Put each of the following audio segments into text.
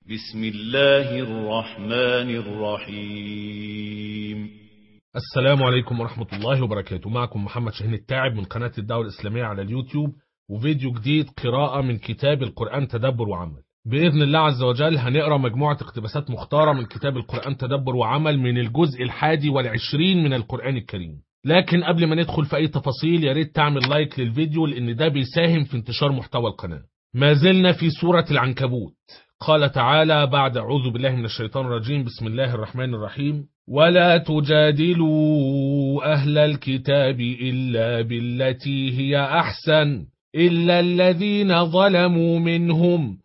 بسم الله الرحمن الرحيم. السلام عليكم ورحمة الله وبركاته. معكم محمد شاهين التاعب من قناة الدعوة الإسلامية على اليوتيوب، وفيديو جديد قراءة من كتاب القرآن تدبر وعمل. بإذن الله عز وجل هنقرأ مجموعة اقتباسات مختارة من كتاب القرآن تدبر وعمل من الجزء 21 من القرآن الكريم. لكن قبل ما ندخل في أي تفاصيل يا ريت تعمل لايك للفيديو، لأن ده بيساهم في انتشار محتوى القناة. ما زلنا في سورة العنكبوت. قال تعالى بعد أعوذ بالله من الشيطان الرجيم: بسم الله الرحمن الرحيم: ولا تجادلوا أهل الكتاب إلا بالتي هي أحسن إلا الذين ظلموا منهم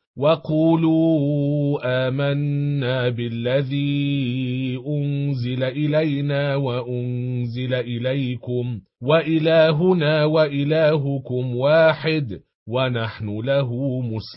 وقولوا آمنا بالذي أنزل إلينا وأنزل إليكم وإلهنا وإلهكم واحد ونحن له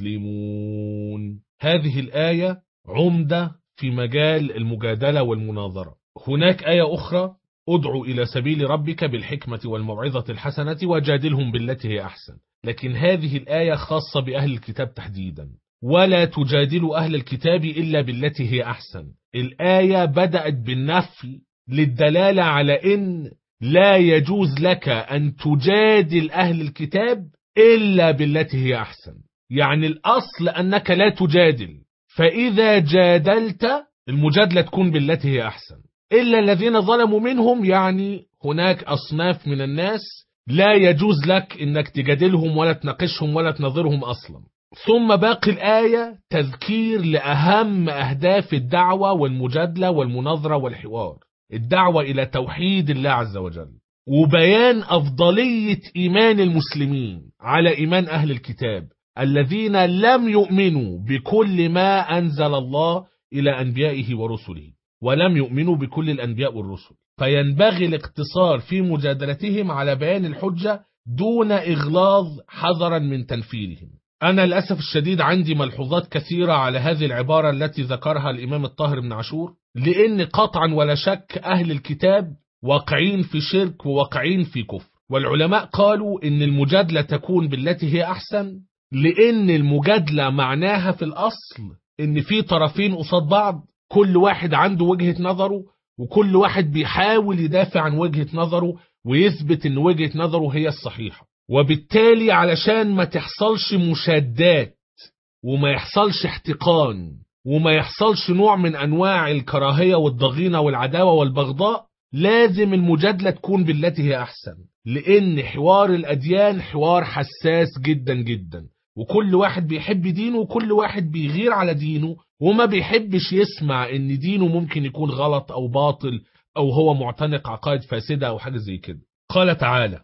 مسلمون. هذه الآية عمدة في مجال المجادلة والمناظرة. هناك آية أخرى: ادعو إلى سبيل ربك بالحكمة والموعظة الحسنة وجادلهم بالتي هي أحسن. لكن هذه الآية خاصة بأهل الكتاب تحديدا: ولا تجادلوا أهل الكتاب إلا بالتي هي أحسن. الآية بدأت بالنفي للدلالة على إن لا يجوز لك أن تجادل أهل الكتاب إلا بالتي هي أحسن. يعني الأصل أنك لا تجادل، فإذا جادلت المجادلة تكون بالتي هي أحسن. إلا الذين ظلموا منهم، يعني هناك أصناف من الناس لا يجوز لك أنك تجادلهم ولا تناقشهم ولا تنظرهم أصلا. ثم باقي الآية تذكير لأهم أهداف الدعوة والمجادلة والمناظرة والحوار: الدعوة إلى توحيد الله عز وجل، وبيان أفضلية إيمان المسلمين على إيمان أهل الكتاب الذين لم يؤمنوا بكل ما أنزل الله إلى أنبيائه ورسله، ولم يؤمنوا بكل الأنبياء والرسل. فينبغي الاقتصار في مجادلتهم على بيان الحجة دون إغلاظ حذرا من تنفيرهم. أنا للأسف الشديد عندي ملحوظات كثيرة على هذه العبارة التي ذكرها الإمام الطاهر بن عاشور، لأن قطعا ولا شك أهل الكتاب واقعين في شرك وواقعين في كفر. والعلماء قالوا إن المجادلة تكون بالتي هي أحسن، لأن المجادلة معناها في الأصل إن في طرفين قصاد بعض، كل واحد عنده وجهة نظره، وكل واحد بيحاول يدافع عن وجهة نظره ويثبت إن وجهة نظره هي الصحيحة. وبالتالي علشان ما تحصلش مشادات وما يحصلش احتقان وما يحصلش نوع من أنواع الكراهية والضغينة والعداوة والبغضاء، لازم المجادلة تكون بالتي هي أحسن. لأن حوار الأديان حوار حساس جدا جدا، وكل واحد بيحب دينه وكل واحد بيغير على دينه وما بيحبش يسمع ان دينه ممكن يكون غلط او باطل او هو معتنق عقائد فاسدة او حاجة زي كده. قال تعالى: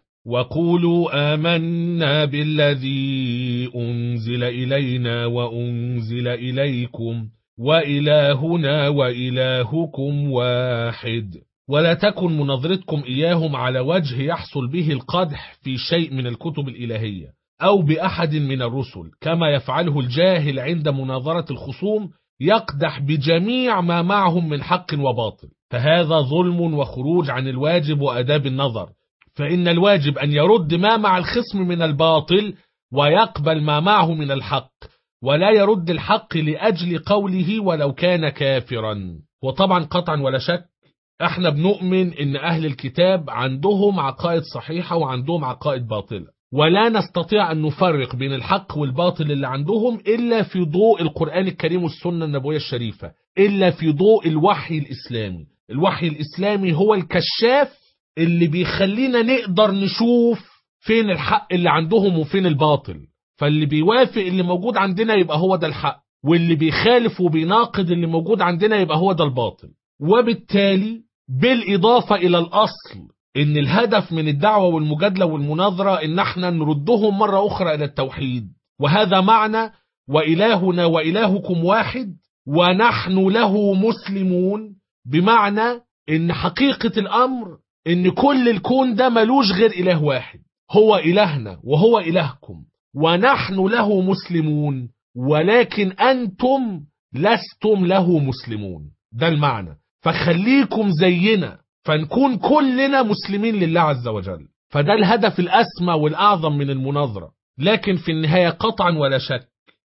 وقولوا آمنا بالذي أنزل إلينا وأنزل إليكم وإلهنا وإلهكم واحد ولا تكن مناظرتكم إياهم على وجه يحصل به القدح في شيء من الكتب الإلهية أو بأحد من الرسل، كما يفعله الجاهل عند مناظرة الخصوم، يقدح بجميع ما معهم من حق وباطل، فهذا ظلم وخروج عن الواجب وأداب النظر. فإن الواجب أن يرد ما مع الخصم من الباطل ويقبل ما معه من الحق، ولا يرد الحق لأجل قوله ولو كان كافرا. وطبعا قطعا ولا شك احنا بنؤمن ان اهل الكتاب عندهم عقائد صحيحة وعندهم عقائد باطلة، ولا نستطيع ان نفرق بين الحق والباطل اللي عندهم الا في ضوء القرآن الكريم والسنة النبوية الشريفة، الا في ضوء الوحي الاسلامي. الوحي الاسلامي هو الكشاف اللي بيخلينا نقدر نشوف فين الحق اللي عندهم وفين الباطل. فاللي بيوافق اللي موجود عندنا يبقى هو ده الحق، واللي بيخالف وبيناقض اللي موجود عندنا يبقى هو ده الباطل. وبالتالي بالإضافة إلى الأصل إن الهدف من الدعوة والمجادلة والمناظرة إن احنا نردهم مرة أخرى إلى التوحيد، وهذا معنى وإلهنا وإلهكم واحد ونحن له مسلمون. بمعنى إن حقيقة الأمر إن كل الكون ده ملوش غير إله واحد، هو إلهنا وهو إلهكم، ونحن له مسلمون، ولكن أنتم لستم له مسلمون. ده المعنى. فخليكم زينا فنكون كلنا مسلمين لله عز وجل. فده الهدف الأسمى والأعظم من المناظرة. لكن في النهاية قطعا ولا شك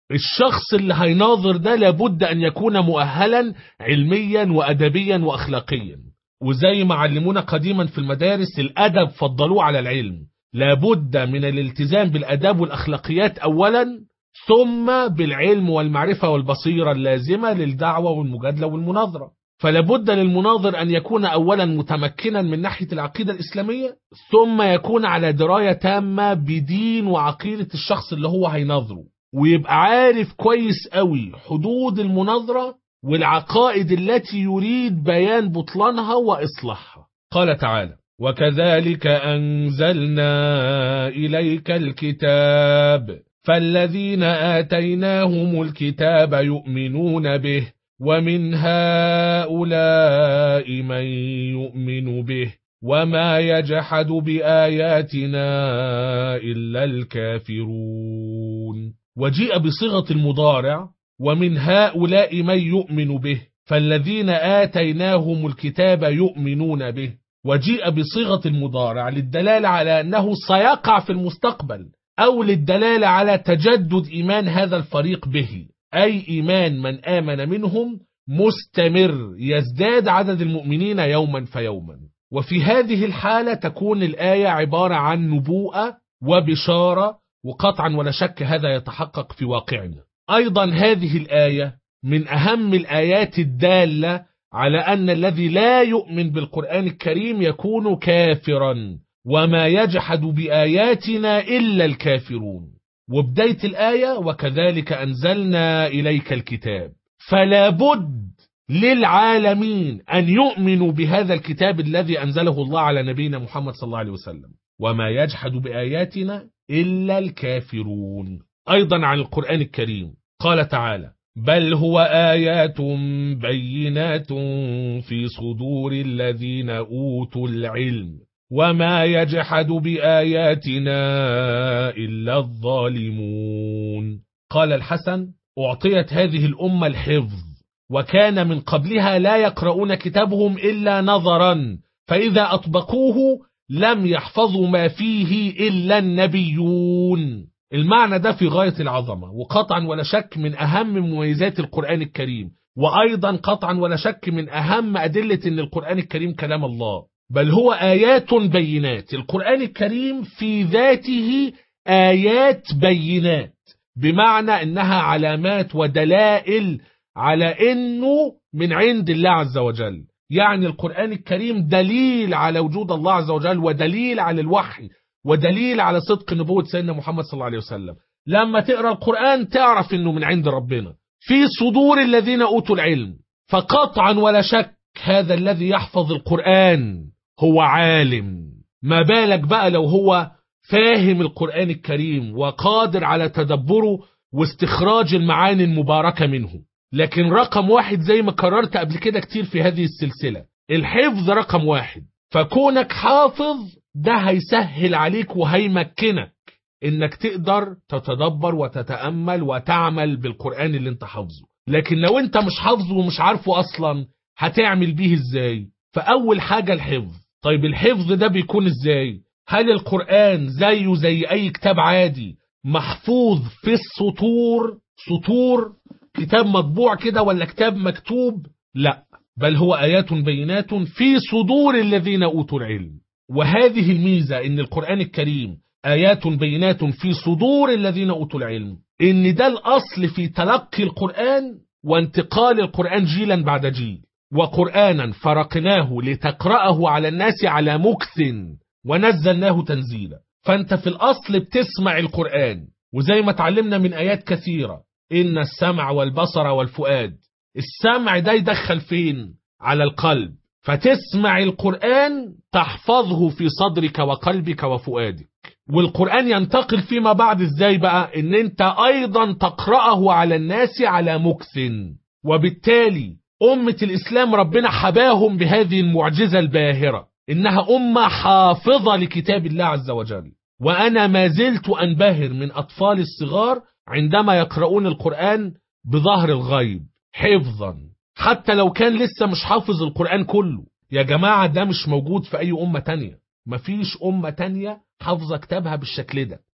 الشخص اللي هيناظر ده لابد أن يكون مؤهلا علميا وأدبيا وأخلاقيا، وزي ما علمونا قديما في المدارس الأدب فضلوه على العلم. لابد من الالتزام بالأداب والأخلاقيات أولا، ثم بالعلم والمعرفة والبصيرة اللازمة للدعوة والمجادلة والمناظرة. فلابد للمناظر أن يكون أولا متمكنا من ناحية العقيدة الإسلامية، ثم يكون على دراية تامة بدين وعقيدة الشخص اللي هو هيناظره، ويبقى عارف كويس قوي حدود المناظرة والعقائد التي يريد بيان بطلانها وإصلاحها. قال تعالى: وكذلك أنزلنا إليك الكتاب فالذين آتيناهم الكتاب يؤمنون به ومن هؤلاء من يؤمن به وما يجحد بآياتنا إلا الكافرون. وجيء بصيغة المضارع ومن هؤلاء من يؤمن به، فالذين آتيناهم الكتاب يؤمنون به، وجيء بصيغة المضارع للدلالة على أنه سيقع في المستقبل، أو للدلالة على تجدد إيمان هذا الفريق به، أي إيمان من آمن منهم مستمر يزداد عدد المؤمنين يوما فيوما. وفي هذه الحالة تكون الآية عبارة عن نبوءة وبشارة، وقطعا ولا شك هذا يتحقق في واقعنا. أيضا هذه الآية من أهم الآيات الدالة على أن الذي لا يؤمن بالقرآن الكريم يكون كافرا، وما يجحد بآياتنا إلا الكافرون. وبداية الآية: وكذلك أنزلنا إليك الكتاب، فلا بد للعالمين أن يؤمنوا بهذا الكتاب الذي أنزله الله على نبينا محمد صلى الله عليه وسلم، وما يجحد بآياتنا إلا الكافرون. أيضا عن القرآن الكريم قال تعالى: بل هو آيات بينات في صدور الذين أوتوا العلم وما يجحد بآياتنا إلا الظالمون. قال الحسن: أعطيت هذه الأمة الحفظ، وكان من قبلها لا يقرؤون كتابهم إلا نظرا، فإذا أطبقوه لم يحفظوا ما فيه إلا النبيون. المعنى ده في غاية العظمة، وقطعا ولا شك من أهم مميزات القرآن الكريم، وأيضا قطعا ولا شك من أهم أدلة أن القرآن الكريم كلام الله. بل هو آيات بينات، القرآن الكريم في ذاته آيات بينات، بمعنى أنها علامات ودلائل على أنه من عند الله عز وجل. يعني القرآن الكريم دليل على وجود الله عز وجل، ودليل على الوحي، ودليل على صدق نبوة سيدنا محمد صلى الله عليه وسلم. لما تقرأ القرآن تعرف أنه من عند ربنا في صدور الذين أوتوا العلم. فقطعا ولا شك هذا الذي يحفظ القرآن هو عالم، ما بالك بقى لو هو فاهم القرآن الكريم وقادر على تدبره واستخراج المعاني المباركة منه. لكن رقم واحد زي ما قررت قبل كده كتير في هذه السلسلة، الحفظ رقم واحد. فكونك حافظ ده هيسهل عليك وهيمكنك انك تقدر تتدبر وتتأمل وتعمل بالقرآن اللي انت حافظه. لكن لو انت مش حافظه ومش عارفه اصلا هتعمل بيه ازاي؟ فاول حاجة الحفظ. طيب الحفظ ده بيكون ازاي؟ هل القرآن زيه زي اي كتاب عادي محفوظ في السطور، سطور كتاب مطبوع كده، ولا كتاب مكتوب؟ لا، بل هو آيات بينات في صدور الذين أوتوا العلم. وهذه الميزة ان القرآن الكريم آيات بينات في صدور الذين أوتوا العلم، ان ده الأصل في تلقي القرآن وانتقال القرآن جيلا بعد جيل. وقرآنا فرقناه لتقرأه على الناس على مكث ونزلناه تنزيلا. فانت في الأصل بتسمع القرآن، وزي ما تعلمنا من آيات كثيرة: إن السمع والبصر والفؤاد. السمع ده يدخل فين؟ على القلب، فتسمع القرآن تحفظه في صدرك وقلبك وفؤادك. والقرآن ينتقل فيما بعد ازاي بقى؟ ان انت ايضا تقرأه على الناس على مكث. وبالتالي أمة الإسلام ربنا حباهم بهذه المعجزة الباهرة، إنها أمة حافظة لكتاب الله عز وجل. وأنا ما زلت أنبهر من أطفال الصغار عندما يقرؤون القرآن بظهر الغيب حفظا، حتى لو كان لسه مش حافظ القرآن كله. يا جماعة ده مش موجود في أي أمة تانية، مفيش أمة تانية حافظة كتابها بالشكل ده.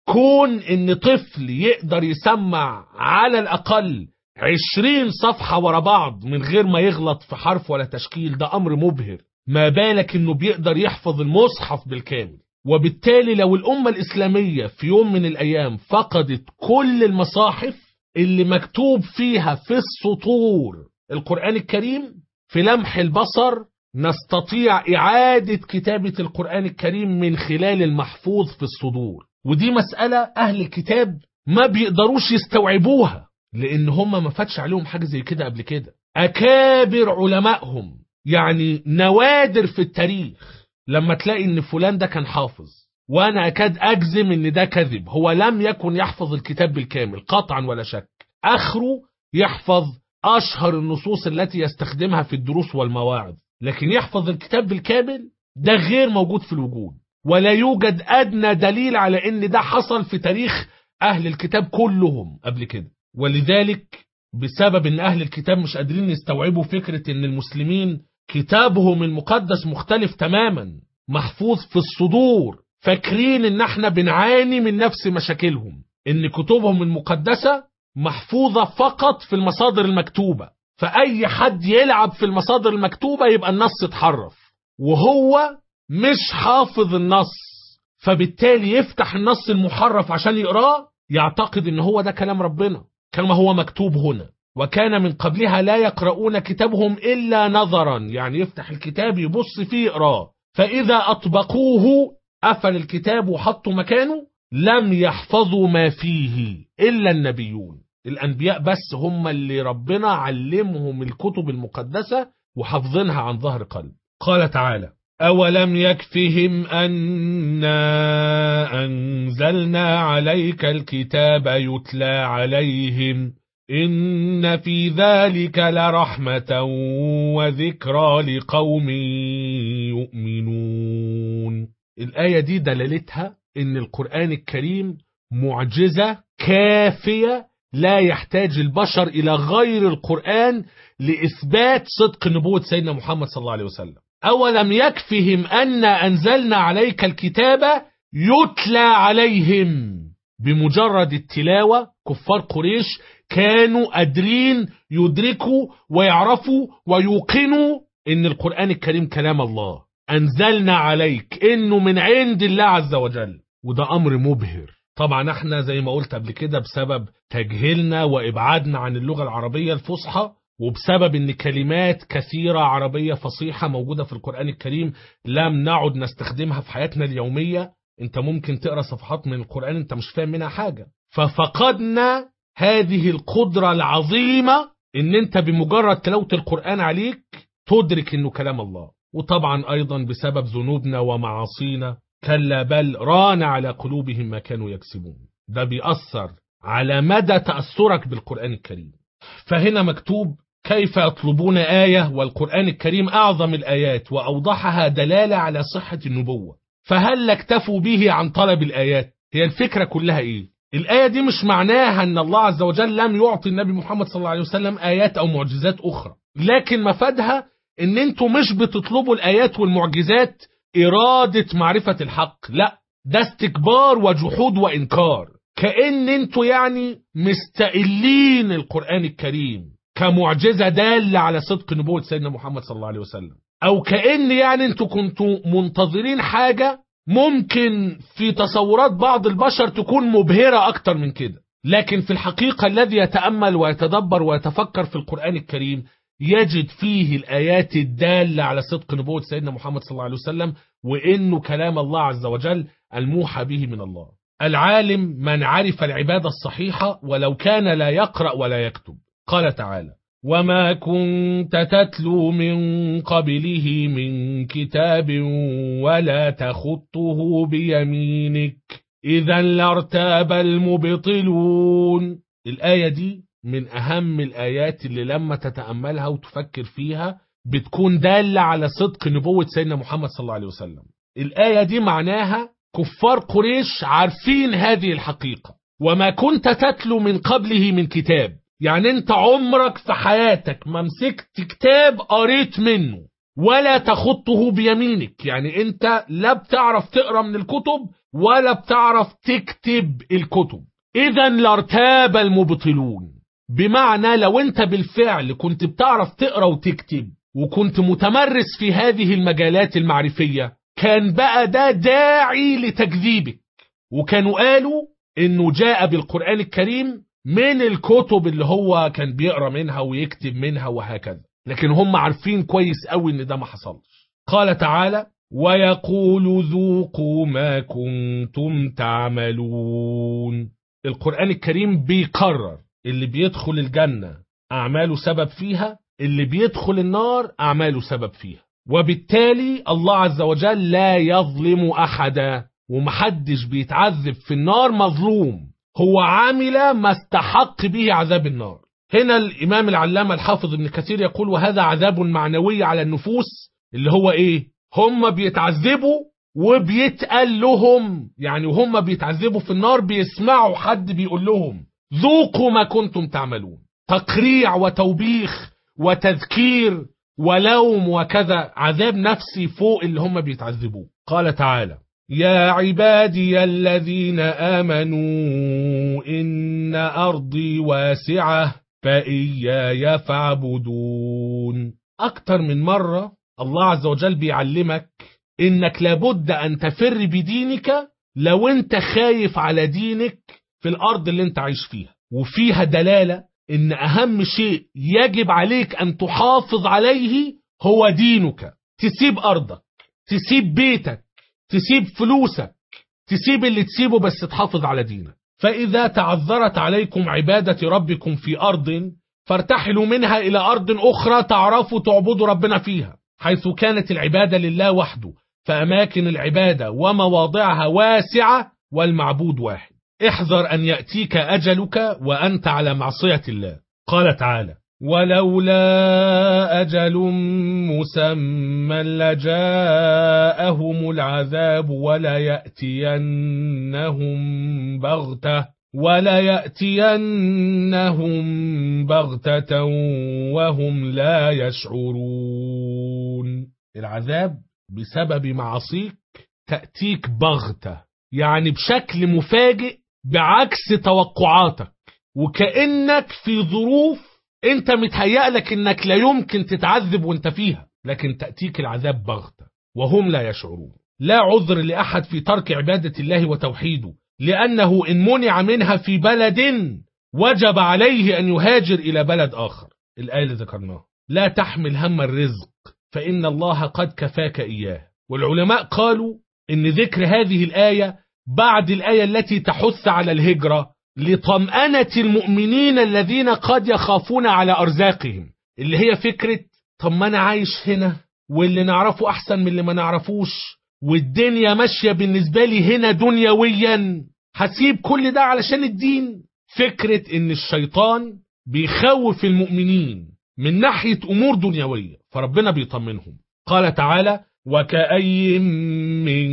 كون ان طفل يقدر يسمع على الاقل 20 صفحة ورا بعض من غير ما يغلط في حرف ولا تشكيل، ده امر مبهر، ما بالك انه بيقدر يحفظ المصحف بالكامل. وبالتالي لو الامة الاسلامية في يوم من الايام فقدت كل المصاحف اللي مكتوب فيها في السطور القرآن الكريم، في لمح البصر نستطيع إعادة كتابة القرآن الكريم من خلال المحفوظ في الصدور. ودي مسألة أهل الكتاب ما بيقدروش يستوعبوها، لأن هم ما فاتش عليهم حاجة زي كده قبل كده. أكابر علمائهم، يعني نوادر في التاريخ لما تلاقي إن فلان ده كان حافظ، وأنا أكاد أجزم إن ده كذب، هو لم يكن يحفظ الكتاب بالكامل قطعا ولا شك، آخره يحفظ أشهر النصوص التي يستخدمها في الدروس والمواعظ، لكن يحفظ الكتاب بالكامل ده غير موجود في الوجود، ولا يوجد أدنى دليل على إن ده حصل في تاريخ أهل الكتاب كلهم قبل كده. ولذلك بسبب إن أهل الكتاب مش قادرين يستوعبوا فكرة إن المسلمين كتابهم المقدس مختلف تماما، محفوظ في الصدور، فاكرين إن احنا بنعاني من نفس مشاكلهم، إن كتبهم المقدسة محفوظة فقط في المصادر المكتوبة، فأي حد يلعب في المصادر المكتوبة يبقى النص اتحرف، وهو مش حافظ النص، فبالتالي يفتح النص المحرف عشان يقراه يعتقد ان هو ده كلام ربنا كما هو مكتوب هنا. وكان من قبلها لا يقرؤون كتابهم إلا نظرا، يعني يفتح الكتاب يبص فيه يقراه، فإذا أطبقوه قفل الكتاب وحطوا مكانه لم يحفظوا ما فيه إلا النبيون. الأنبياء بس هم اللي ربنا علمهم الكتب المقدسة وحفظنها عن ظهر قلب. قال تعالى: أولم يكفهم أنا أنزلنا عليك الكتاب يتلى عليهم إن في ذلك لرحمة وذكرى لقوم يؤمنون. الآية دي دلالتها إن القرآن الكريم معجزة كافية لا يحتاج البشر إلى غير القرآن لإثبات صدق نبوة سيدنا محمد صلى الله عليه وسلم. أولم يكفهم أن أنزلنا عليك الكتاب يتلى عليهم، بمجرد التلاوة كفار قريش كانوا قادرين يدركوا ويعرفوا ويوقنوا إن القرآن الكريم كلام الله، أنزلنا عليك إنه من عند الله عز وجل، وده أمر مبهر. طبعا احنا زي ما قلت قبل كده بسبب تجهيلنا وإبعادنا عن اللغة العربية الفصحى، وبسبب ان كلمات كثيرة عربية فصيحة موجودة في القرآن الكريم لم نعد نستخدمها في حياتنا اليومية. انت ممكن تقرأ صفحات من القرآن انت مش فاهم منها حاجة، ففقدنا هذه القدرة العظيمة ان انت بمجرد تلاوة القرآن عليك تدرك انه كلام الله. وطبعا ايضا بسبب ذنوبنا ومعاصينا، كلا بل ران على قلوبهم ما كانوا يكسبون، ده بيأثر على مدى تأثرك بالقرآن الكريم. فهنا مكتوب: كيف يطلبون آية والقرآن الكريم أعظم الآيات وأوضحها دلالة على صحة النبوة، فهل اكتفوا به عن طلب الآيات؟ هي الفكرة كلها إيه؟ الآية دي مش معناها أن الله عز وجل لم يعطي النبي محمد صلى الله عليه وسلم آيات أو معجزات أخرى، لكن مفادها أن أنتوا مش بتطلبوا الآيات والمعجزات إرادة معرفة الحق، لا، ده استكبار وجحود وإنكار، كأن انتوا يعني مستقلين القرآن الكريم كمعجزة دالة على صدق نبوة سيدنا محمد صلى الله عليه وسلم، أو كأن يعني انتوا كنتوا منتظرين حاجة ممكن في تصورات بعض البشر تكون مبهرة أكتر من كده. لكن في الحقيقة الذي يتأمل ويتدبر ويتفكر في القرآن الكريم يجد فيه الآيات الدالة على صدق نبوة سيدنا محمد صلى الله عليه وسلم، وإنه كلام الله عز وجل الموحى به من الله. العالم من عرف العبادة الصحيحة ولو كان لا يقرأ ولا يكتب. قال تعالى: وما كنت تتلو من قبله من كتاب ولا تخطه بيمينك إذا لارتاب المبطلون. الآية دي من أهم الآيات اللي لما تتأملها وتفكر فيها بتكون دالة على صدق نبوة سيدنا محمد صلى الله عليه وسلم. الآية دي معناها كفار قريش عارفين هذه الحقيقة. وما كنت تتلو من قبله من كتاب، يعني انت عمرك في حياتك ما مسكت كتاب قريت منه، ولا تخطه بيمينك، يعني انت لا بتعرف تقرأ من الكتب ولا بتعرف تكتب الكتب، إذا لارتاب المبطلون. بمعنى لو انت بالفعل كنت بتعرف تقرأ وتكتب وكنت متمرس في هذه المجالات المعرفية، كان بقى ده داعي لتكذيبك، وكانوا قالوا انه جاء بالقرآن الكريم من الكتب اللي هو كان بيقرأ منها ويكتب منها وهكذا، لكن هم عارفين كويس قوي ان ده ما حصلش. قال تعالى: ويقول ذوقوا ما كنتم تعملون. القرآن الكريم بيقرر اللي بيدخل الجنة أعماله سبب فيها، اللي بيدخل النار أعماله سبب فيها، وبالتالي الله عز وجل لا يظلم أحدا، ومحدش بيتعذب في النار مظلوم، هو عامل ما استحق به عذاب النار. هنا الإمام العلامة الحافظ ابن كثير يقول: وهذا عذاب معنوي على النفوس، اللي هو إيه؟ هم بيتعذبوا وبيتقال لهم، يعني وهم بيتعذبوا في النار بيسمعوا حد بيقول لهم ذوقوا ما كنتم تعملون، تقريع وتوبيخ وتذكير ولوم وكذا، عذاب نفسي فوق اللي هم بيتعذبوه. قال تعالى: يا عبادي الذين آمنوا إن أرضي واسعة فإياي فاعبدون. أكتر من مرة الله عز وجل بيعلمك إنك لابد أن تفر بدينك لو أنت خايف على دينك في الأرض اللي أنت عايش فيها، وفيها دلالة إن أهم شيء يجب عليك أن تحافظ عليه هو دينك. تسيب أرضك، تسيب بيتك، تسيب فلوسك، تسيب اللي تسيبه، بس تحافظ على دينك. فإذا تعذرت عليكم عبادة ربكم في أرض فارتحلوا منها إلى أرض أخرى تعرفوا تعبدوا ربنا فيها، حيث كانت العبادة لله وحده، فأماكن العبادة ومواضعها واسعة والمعبود واحد. احذر أن يأتيك أجلك وأنت على معصية الله. قال تعالى: ولولا أجل مسمى لجاءهم العذاب وليأتينهم بغتة وهم لا يشعرون. العذاب بسبب معصيك تأتيك بغتة، يعني بشكل مفاجئ بعكس توقعاتك، وكأنك في ظروف انت متهيألك انك لا يمكن تتعذب وانت فيها، لكن تأتيك العذاب بغتة وهم لا يشعرون. لا عذر لأحد في ترك عبادة الله وتوحيده، لأنه إن منع منها في بلد وجب عليه أن يهاجر إلى بلد آخر. الآية اللي ذكرناها: لا تحمل هم الرزق فإن الله قد كفاك إياه. والعلماء قالوا إن ذكر هذه الآية بعد الآية التي تحث على الهجرة لطمأنة المؤمنين الذين قد يخافون على أرزاقهم، اللي هي فكرة طب ما أنا عايش هنا واللي نعرفه أحسن من اللي ما نعرفوش، والدنيا ماشية بالنسبة لي هنا دنيويا، هسيب كل ده علشان الدين. فكرة إن الشيطان بيخوف المؤمنين من ناحية أمور دنيوية، فربنا بيطمنهم. قال تعالى: وكأي من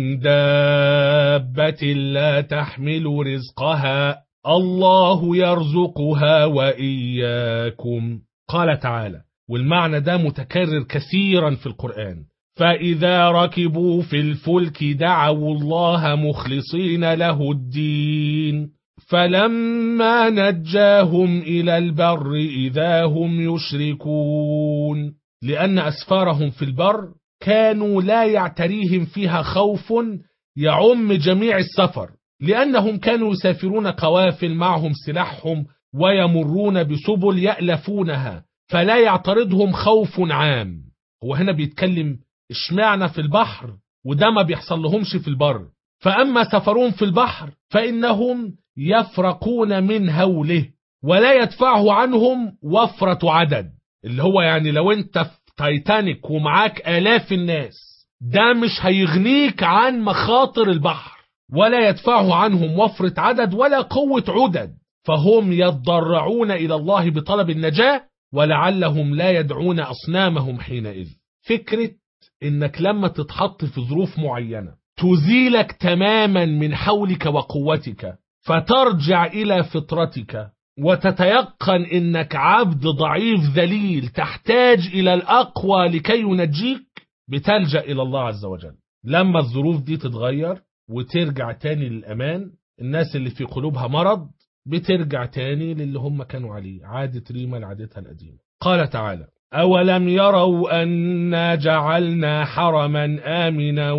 دابة لا تحمل رزقها الله يرزقها وإياكم. قال تعالى، والمعنى ده متكرر كثيرا في القرآن: فإذا ركبوا في الفلك دعوا الله مخلصين له الدين فلما نجاهم إلى البر إذا هم يشركون. لأن أسفارهم في البر كانوا لا يعتريهم فيها خوف يعم جميع السفر، لأنهم كانوا يسافرون قوافل معهم سلاحهم ويمرون بسبل يألفونها، فلا يعترضهم خوف عام. هو هنا بيتكلم اشمعنى في البحر وده ما بيحصل لهمش في البر. فأما سفرهم في البحر فإنهم يفرقون من هوله ولا يدفعه عنهم وفرة عدد، اللي هو يعني لو انت في تايتانيك ومعاك آلاف الناس ده مش هيغنيك عن مخاطر البحر، ولا يدفعه عنهم وفرة عدد ولا قوة عدد، فهم يتضرعون إلى الله بطلب النجاة ولعلهم لا يدعون أصنامهم حينئذ. فكرة إنك لما تتحط في ظروف معينة تزيلك تماما من حولك وقوتك فترجع إلى فطرتك وتتيقن إنك عبد ضعيف ذليل تحتاج إلى الأقوى لكي ينجيك، بتلجأ إلى الله عز وجل. لما الظروف دي تتغير وترجع تاني للأمان. الناس اللي في قلوبها مرض بترجع تاني للي هم كانوا عليه، عادة ريما لعادتها القديمة. قال تعالى: أولم يروا أنا جعلنا حرما آمنا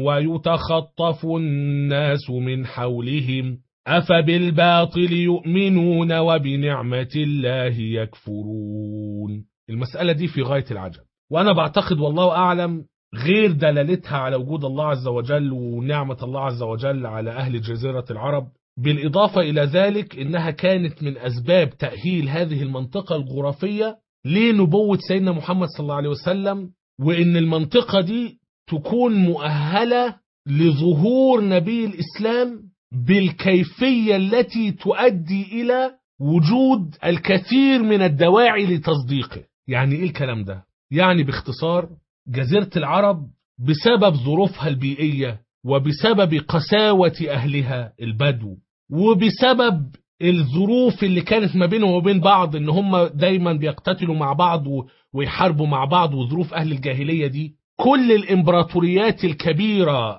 ويتخطف الناس من حولهم أفبالباطل يؤمنون وبنعمة الله يكفرون. المسألة دي في غاية العجب، وأنا بعتقد والله أعلم غير دلالتها على وجود الله عز وجل ونعمة الله عز وجل على أهل جزيرة العرب. بالإضافة إلى ذلك إنها كانت من أسباب تأهيل هذه المنطقة الجغرافية لنبوة سيدنا محمد صلى الله عليه وسلم، وإن المنطقة دي تكون مؤهلة لظهور نبي الإسلام بالكيفية التي تؤدي إلى وجود الكثير من الدواعي لتصديقه. يعني إيه الكلام ده؟ يعني باختصار جزيرة العرب بسبب ظروفها البيئية وبسبب قساوة أهلها البدو وبسبب الظروف اللي كانت ما بينهم وبين بعض، ان هم دايما بيقتتلوا مع بعض ويحاربوا مع بعض، وظروف أهل الجاهلية دي، كل الإمبراطوريات الكبيرة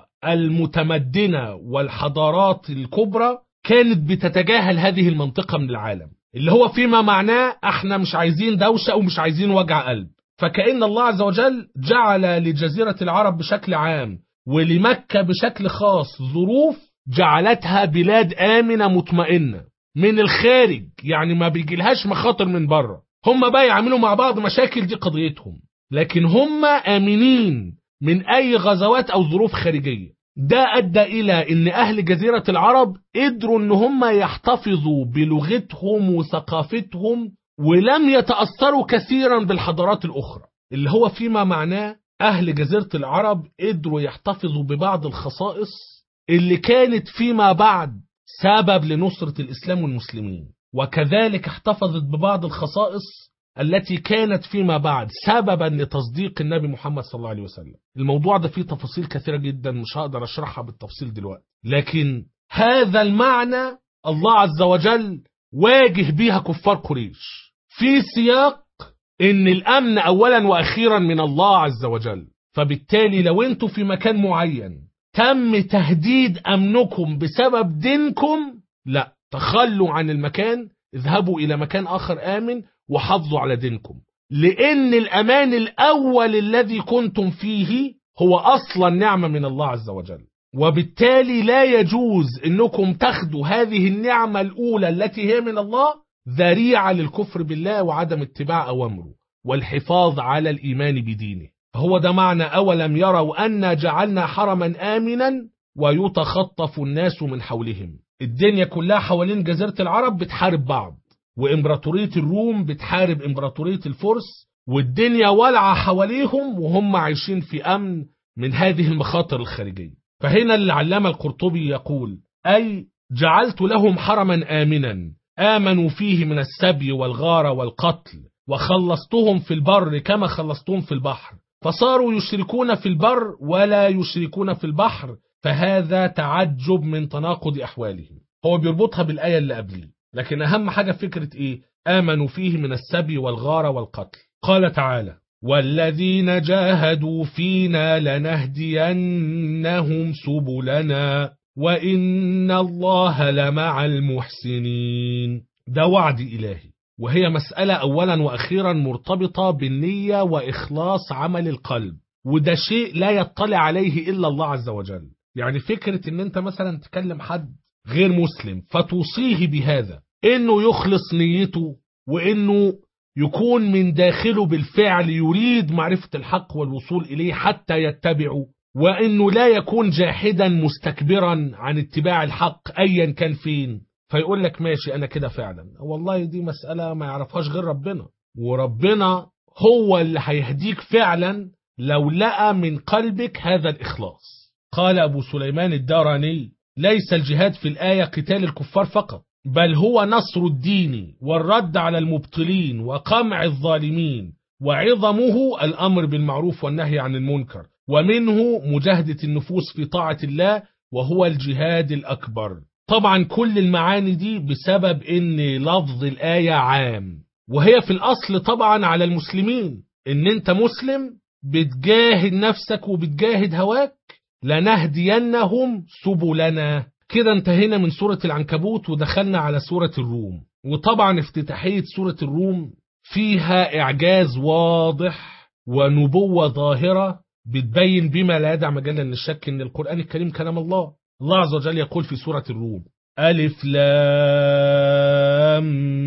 المتمدنة والحضارات الكبرى كانت بتتجاهل هذه المنطقة من العالم، اللي هو فيما معناه احنا مش عايزين دوشة ومش عايزين وجع قلب. فكأن الله عز وجل جعل لجزيرة العرب بشكل عام ولمكة بشكل خاص ظروف جعلتها بلاد آمنة مطمئنة من الخارج، يعني ما بيجيلهاش مخاطر من بره. هم بقى يعملوا مع بعض مشاكل، دي قضيتهم، لكن هم آمنين من أي غزوات أو ظروف خارجية. ده أدى إلى أن أهل جزيرة العرب قدروا أن هم يحتفظوا بلغتهم وثقافتهم ولم يتأثروا كثيرا بالحضارات الأخرى، اللي هو فيما معناه أهل جزيرة العرب قدروا يحتفظوا ببعض الخصائص اللي كانت فيما بعد سبب لنصرة الإسلام والمسلمين، وكذلك احتفظت ببعض الخصائص التي كانت فيما بعد سببا لتصديق النبي محمد صلى الله عليه وسلم. الموضوع ده فيه تفاصيل كثيرة جدا مش هقدر أشرحها بالتفصيل دلوقتي، لكن هذا المعنى الله عز وجل واجه بيها كفار قريش في سياق إن الأمن أولا وأخيرا من الله عز وجل. فبالتالي لو انتوا في مكان معين تم تهديد أمنكم بسبب دينكم، لا، تخلوا عن المكان، اذهبوا إلى مكان آخر آمن وحافظوا على دينكم، لأن الأمان الأول الذي كنتم فيه هو أصلا نعمة من الله عز وجل. وبالتالي لا يجوز أنكم تاخدوا هذه النعمة الأولى التي هي من الله ذريعة للكفر بالله وعدم اتباع أوامره والحفاظ على الإيمان بدينه. هو ده معنى أولم يروا أنا جعلنا حرما آمنا ويتخطف الناس من حولهم. الدنيا كلها حوالين جزيرة العرب بتحارب بعض، وإمبراطورية الروم بتحارب إمبراطورية الفرس، والدنيا ولعة حواليهم وهم عايشين في أمن من هذه المخاطر الخارجية. فهنا العلامة القرطبي يقول: أي جعلت لهم حرما آمنا آمنوا فيه من السبي والغارة والقتل، وخلصتهم في البر كما خلصتهم في البحر، فصاروا يشركون في البر ولا يشركون في البحر، فهذا تعجب من تناقض أحوالهم. هو بيربطها بالآية اللي قبليه، لكن أهم حاجة فكرة إيه؟ آمنوا فيه من السبي والغارة والقتل. قال تعالى: والذين جاهدوا فينا لنهدينهم سبلنا وإن الله لمع المحسنين. ده وعد إلهي، وهي مسألة أولا وأخيرا مرتبطة بالنية وإخلاص عمل القلب، وده شيء لا يطلع عليه إلا الله عز وجل. يعني فكرة إن أنت مثلا تكلم حد غير مسلم فتوصيه بهذا، إنه يخلص نيته وإنه يكون من داخله بالفعل يريد معرفة الحق والوصول إليه حتى يتبعه، وإنه لا يكون جاحدا مستكبرا عن اتباع الحق أيا كان فين، فيقول لك ماشي أنا كده فعلا. والله دي مسألة ما يعرفهاش غير ربنا، وربنا هو اللي هيهديك فعلا لو لقى من قلبك هذا الإخلاص. قال أبو سليمان الداراني: ليس الجهاد في الآية قتال الكفار فقط، بل هو نصر الدين والرد على المبطلين وقمع الظالمين، وعظمه الأمر بالمعروف والنهي عن المنكر، ومنه مجاهدة النفوس في طاعة الله وهو الجهاد الأكبر. طبعا كل المعاني دي بسبب ان لفظ الآية عام، وهي في الأصل طبعا على المسلمين، ان انت مسلم بتجاهد نفسك وبتجاهد هواك لنهدينهم سبلنا. كده انتهينا من سورة العنكبوت ودخلنا على سورة الروم. وطبعا افتتاحية سورة الروم فيها إعجاز واضح ونبوة ظاهرة بتبين بما لا يدع مجالا للشك ان القرآن الكريم كلام الله. الله عز وجل يقول في سورة الروم: ألف لام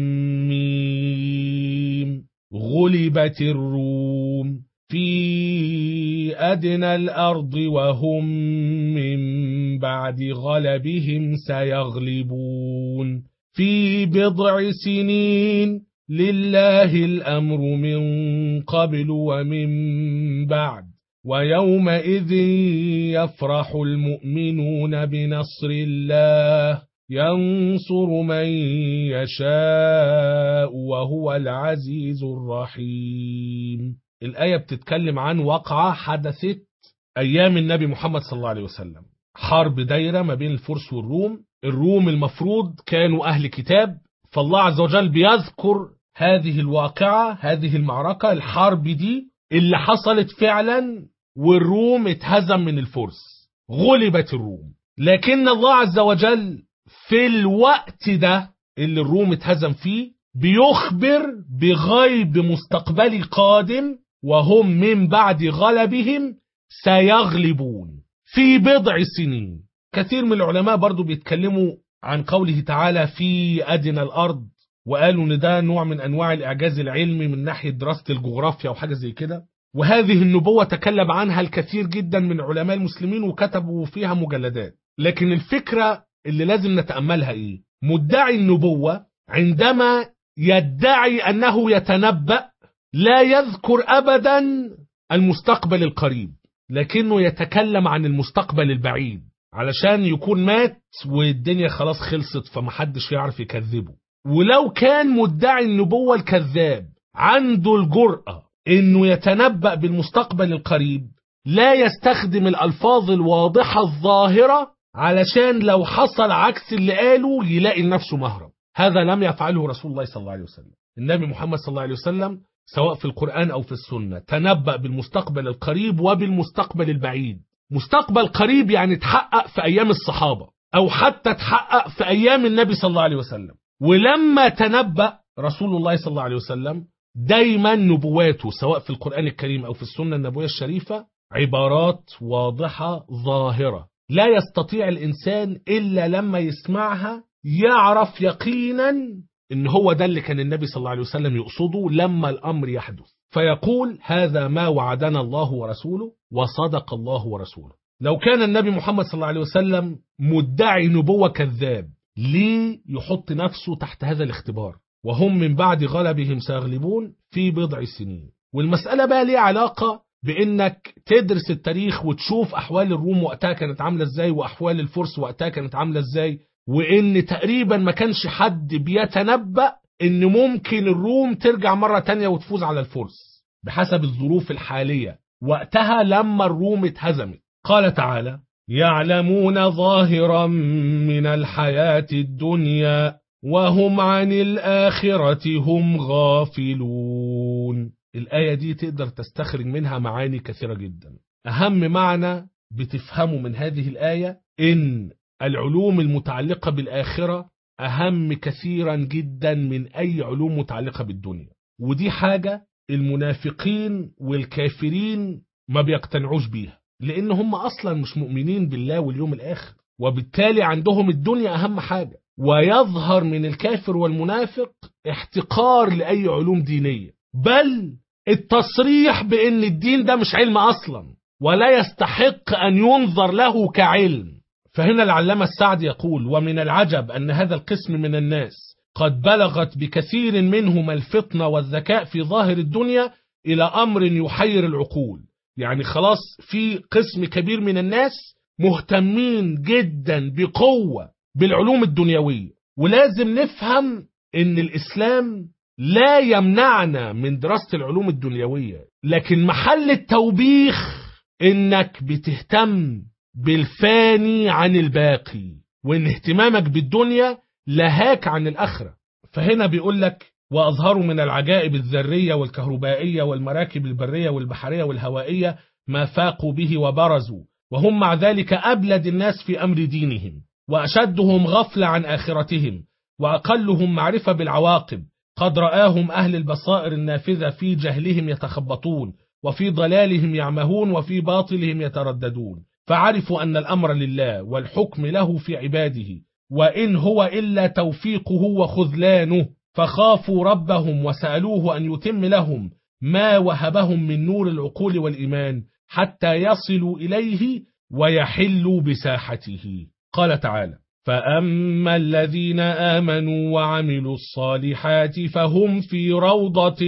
ميم غلبت الروم في أدنى الأرض وهم من بعد غلبهم سيغلبون في بضع سنين لله الأمر من قبل ومن بعد ويومئذ يفرح المؤمنون بنصر الله ينصر من يشاء وهو العزيز الرحيم. الآية بتتكلم عن واقعة حدثت أيام النبي محمد صلى الله عليه وسلم، حرب دايرة ما بين الفرس والروم. الروم المفروض كانوا أهل كتاب، فالله عز وجل بيذكر هذه الواقعة، هذه المعركة، الحرب دي اللي حصلت فعلا، والروم اتهزم من الفرس، غلبت الروم. لكن الله عز وجل في الوقت ده اللي الروم اتهزم فيه بيخبر بغيب مستقبلي قادم، وهم من بعد غلبهم سيغلبون في بضع سنين. كثير من العلماء برضو بيتكلموا عن قوله تعالى في أدنى الأرض، وقالوا ان ده نوع من انواع الاعجاز العلمي من ناحية دراسة الجغرافيا وحاجة زي كده. وهذه النبوة تكلم عنها الكثير جدا من علماء المسلمين وكتبوا فيها مجلدات. لكن الفكرة اللي لازم نتأملها ايه؟ مدعي النبوة عندما يدعي انه يتنبأ لا يذكر ابدا المستقبل القريب، لكنه يتكلم عن المستقبل البعيد علشان يكون مات والدنيا خلاص خلصت فمحدش يعرف يكذبه. ولو كان مدعي النبوة الكذاب عنده الجرأة انه يتنبأ بالمستقبل القريب، لا يستخدم الألفاظ الواضحة الظاهرة علشان لو حصل عكس اللي قاله يلاقي نفسه مهرب. هذا لم يفعله رسول الله صلى الله عليه وسلم. النبي محمد صلى الله عليه وسلم سواء في القرآن أو في السنة تنبأ بالمستقبل القريب وبالمستقبل البعيد. مستقبل قريب يعني تحقق في أيام الصحابة أو حتى تحقق في أيام النبي صلى الله عليه وسلم. ولما تنبأ رسول الله صلى الله عليه وسلم دايما نبواته سواء في القرآن الكريم أو في السنة النبوية الشريفة عبارات واضحة ظاهرة لا يستطيع الإنسان إلا لما يسمعها يعرف يقينا إن هو ده اللي كان النبي صلى الله عليه وسلم يقصده لما الأمر يحدث، فيقول هذا ما وعدنا الله ورسوله وصدق الله ورسوله. لو كان النبي محمد صلى الله عليه وسلم مدعي نبوة كذاب، ليه يحط نفسه تحت هذا الاختبار؟ وهم من بعد غلبهم سيغلبون في بضع سنين. والمسألة بقى ليه علاقة بإنك تدرس التاريخ وتشوف أحوال الروم وقتها كانت عاملة إزاي وأحوال الفرس وقتها كانت عاملة إزاي، وإن تقريبا ما كانش حد بيتنبأ إن ممكن الروم ترجع مرة تانية وتفوز على الفرس بحسب الظروف الحالية وقتها لما الروم اتهزمت. قال تعالى يعلمون ظاهرا من الحياة الدنيا وهم عن الآخرة هم غافلون. الآية دي تقدر تستخرج منها معاني كثيرة جدا. أهم معنى بتفهمه من هذه الآية إن العلوم المتعلقة بالآخرة أهم كثيرا جدا من أي علوم متعلقة بالدنيا. ودي حاجة المنافقين والكافرين ما بيقتنعوش بيها، لأن هم أصلا مش مؤمنين بالله واليوم الآخر، وبالتالي عندهم الدنيا أهم حاجة. ويظهر من الكافر والمنافق احتقار لأي علوم دينية، بل التصريح بأن الدين ده مش علم أصلا ولا يستحق أن ينظر له كعلم. فهنا العلامة السعدي يقول ومن العجب أن هذا القسم من الناس قد بلغت بكثير منهم الفطنة والذكاء في ظاهر الدنيا إلى أمر يحير العقول. يعني خلاص في قسم كبير من الناس مهتمين جدا بقوة بالعلوم الدنيوية. ولازم نفهم ان الإسلام لا يمنعنا من دراسة العلوم الدنيوية، لكن محل التوبيخ انك بتهتم بالفاني عن الباقي، وان اهتمامك بالدنيا لهاك عن الآخرة. فهنا بيقول لك وأظهروا من العجائب الذرية والكهربائية والمراكب البرية والبحرية والهوائية ما فاقوا به وبرزوا وهم مع ذلك أبلد الناس في أمر دينهم، وأشدهم غفلة عن آخرتهم، وأقلهم معرفة بالعواقب. قد رآهم أهل البصائر النافذة في جهلهم يتخبطون، وفي ضلالهم يعمهون، وفي باطلهم يترددون، فعرفوا أن الأمر لله والحكم له في عباده، وإن هو إلا توفيقه وخذلانه، فخافوا ربهم وسألوه أن يتم لهم ما وهبهم من نور العقول والإيمان حتى يصلوا إليه ويحلوا بساحته. قال تعالى: فأما الذين آمنوا وعملوا الصالحات فهم في روضة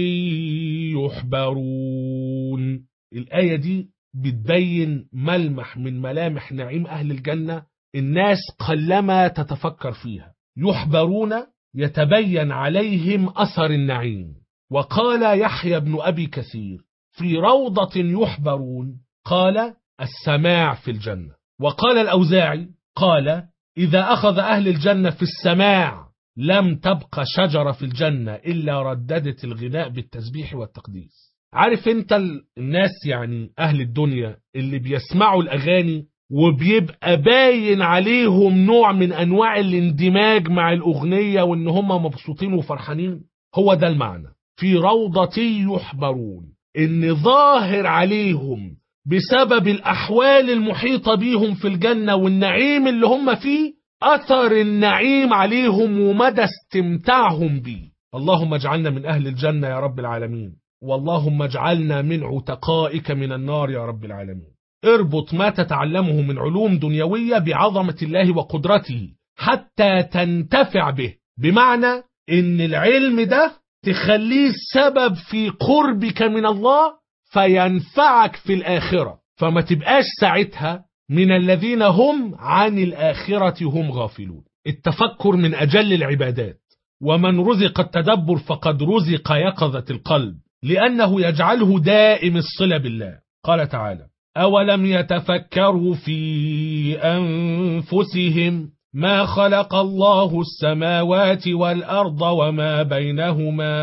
يحبرون. الآية دي بتبين ملمح من ملامح نعيم أهل الجنة الناس قلما تتفكر فيها. يحبرون يتبين عليهم أثر النعيم. وقال يحيى بن أبي كثير: في روضة يحبرون، قال السماع في الجنة. وقال الأوزاعي قال: إذا أخذ أهل الجنة في السماع لم تبقى شجرة في الجنة إلا رددت الغناء بالتسبيح والتقديس. عارف انت الناس يعني أهل الدنيا اللي بيسمعوا الأغاني وبيبقى باين عليهم نوع من أنواع الاندماج مع الأغنية وإن هم مبسوطين وفرحانين، هو ده المعنى في روضة يحبرون، إن ظاهر عليهم بسبب الأحوال المحيطة بيهم في الجنة والنعيم اللي هم فيه أثر النعيم عليهم ومدى استمتاعهم بيه. اللهم اجعلنا من أهل الجنة يا رب العالمين، واللهم اجعلنا من عتقائك من النار يا رب العالمين. اربط ما تتعلمه من علوم دنيوية بعظمة الله وقدرته حتى تنتفع به، بمعنى إن العلم ده تخليه سبب في قربك من الله فينفعك في الآخرة، فما تبقاش ساعتها من الذين هم عن الآخرة هم غافلون. التفكر من أجل العبادات، ومن رزق التدبر فقد رزق يقظة القلب، لأنه يجعله دائم الصلة بالله. قال تعالى: أولم يتفكروا في أنفسهم ما خلق الله السماوات والأرض وما بينهما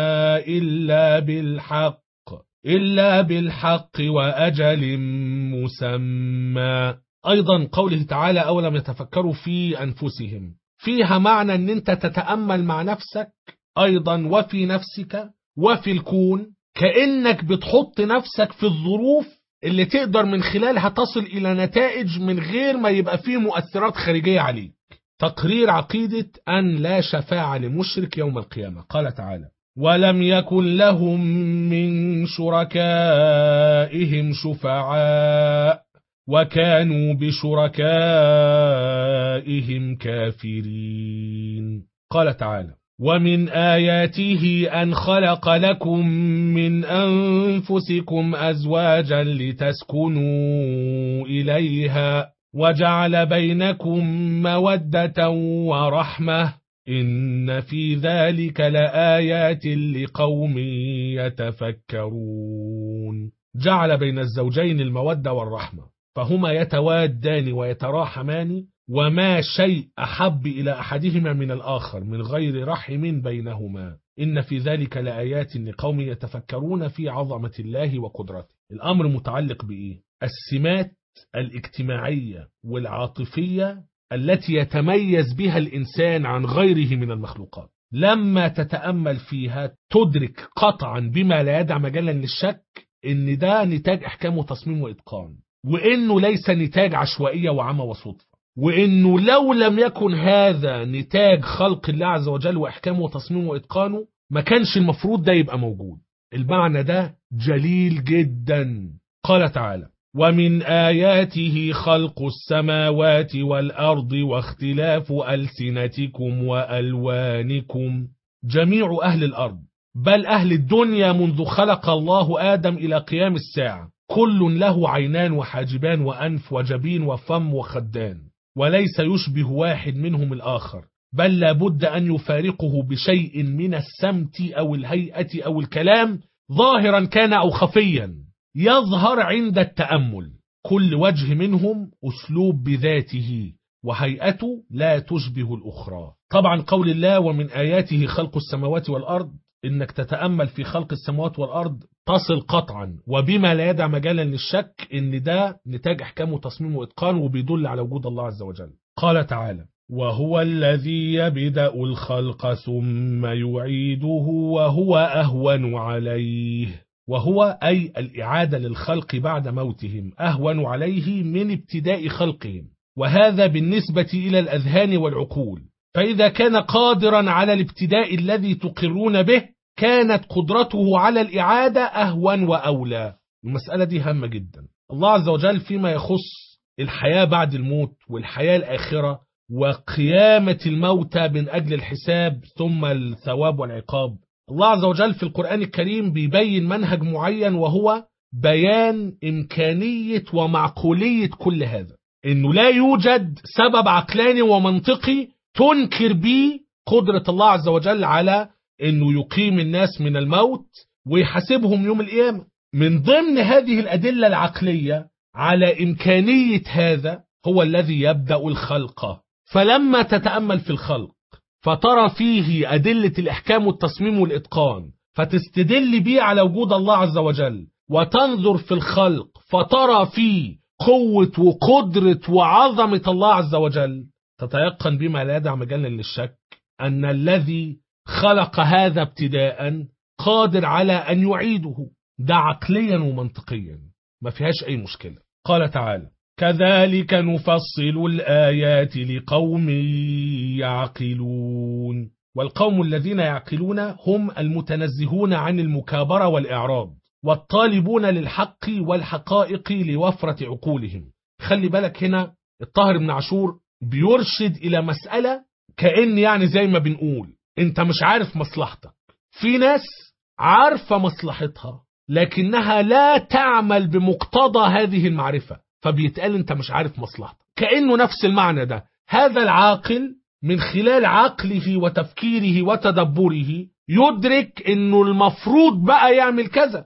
إلا بالحق وأجل مسمى. أيضا قوله تعالى: أولم يتفكروا في أنفسهم، فيها معنى أن أنت تتأمل مع نفسك أيضا وفي نفسك وفي الكون، كأنك بتحط نفسك في الظروف اللي تقدر من خلالها تصل إلى نتائج من غير ما يبقى فيه مؤثرات خارجية عليك. تقرير عقيدة أن لا شفاعة لمشرك يوم القيامة. قال تعالى: ولم يكن لهم من شركائهم شفعاء وكانوا بشركائهم كافرين. قال تعالى: ومن آياته أن خلق لكم من أنفسكم أزواجا لتسكنوا إليها وجعل بينكم مودة ورحمة إن في ذلك لآيات لقوم يتفكرون. جعل بين الزوجين المودة والرحمة، فهما يتوادان ويتراحمان، وما شيء أحب إلى أحدهما من الآخر من غير رحم بينهما. إن في ذلك لآيات لقوم يتفكرون في عظمة الله وقدرته. الأمر متعلق بإيه؟ السمات الاجتماعية والعاطفية التي يتميز بها الإنسان عن غيره من المخلوقات. لما تتأمل فيها تدرك قطعا بما لا يدع مجالا للشك إن ده نتاج إحكام وتصميم وإتقان، وإنه ليس نتاج عشوائية وعمى وصدفة، وإنه لو لم يكن هذا نتاج خلق الله عز وجل وإحكامه وتصميمه وإتقانه ما كانش المفروض ده يبقى موجود. المعنى ده جليل جدا. قال تعالى: ومن آياته خلق السماوات والأرض واختلاف ألسنتكم وألوانكم. جميع أهل الأرض بل أهل الدنيا منذ خلق الله آدم إلى قيام الساعة كل له عينان وحاجبان وأنف وجبين وفم وخدان، وليس يشبه واحد منهم الآخر، بل لابد أن يفارقه بشيء من السمت أو الهيئة أو الكلام، ظاهرا كان أو خفيا، يظهر عند التأمل. كل وجه منهم أسلوب بذاته وهيئته لا تشبه الأخرى. طبعا قول الله ومن آياته خلق السماوات والأرض، إنك تتأمل في خلق السماوات والأرض تصل قطعا وبما لا يدع مجالا للشك ان ده نتاج احكام وتصميم واتقان وبيدل على وجود الله عز وجل. قال تعالى: وهو الذي يبدأ الخلق ثم يعيده وهو أهون عليه. وهو أي الإعادة للخلق بعد موتهم أهون عليه من ابتداء خلقهم، وهذا بالنسبة إلى الأذهان والعقول. فإذا كان قادرا على الابتداء الذي تقرون به كانت قدرته على الإعادة أهون وأولى. المسألة دي هامة جدا. الله عز وجل فيما يخص الحياة بعد الموت والحياة الآخرة وقيامة الموتى من أجل الحساب ثم الثواب والعقاب، الله عز وجل في القرآن الكريم بيبين منهج معين، وهو بيان إمكانية ومعقولية كل هذا، إنه لا يوجد سبب عقلاني ومنطقي تنكر به قدرة الله عز وجل على إنه يقيم الناس من الموت ويحاسبهم يوم القيامة. من ضمن هذه الأدلة العقلية على إمكانية هذا هو الذي يبدأ الخلق. فلما تتأمل في الخلق فترى فيه أدلة الإحكام والتصميم والإتقان فتستدل به على وجود الله عز وجل، وتنظر في الخلق فترى فيه قوة وقدرة وعظمة الله عز وجل، تتيقن بما لا يدع مجالا للشك أن الذي خلق هذا ابتداء قادر على أن يعيده. ده عقليا ومنطقيا ما فيهاش أي مشكلة. قال تعالى: كذلك نفصل الآيات لقوم يعقلون. والقوم الذين يعقلون هم المتنزهون عن المكابرة والإعراض والطالبون للحق والحقائق لوفرة عقولهم. خلي بالك هنا الطاهر بن عاشور بيرشد إلى مسألة كأن يعني زي ما بنقول انت مش عارف مصلحتك. في ناس عارفة مصلحتها لكنها لا تعمل بمقتضى هذه المعرفة، فبيتقال انت مش عارف مصلحتك. كأنه نفس المعنى ده. هذا العاقل من خلال عقله وتفكيره وتدبره يدرك انه المفروض بقى يعمل كذا،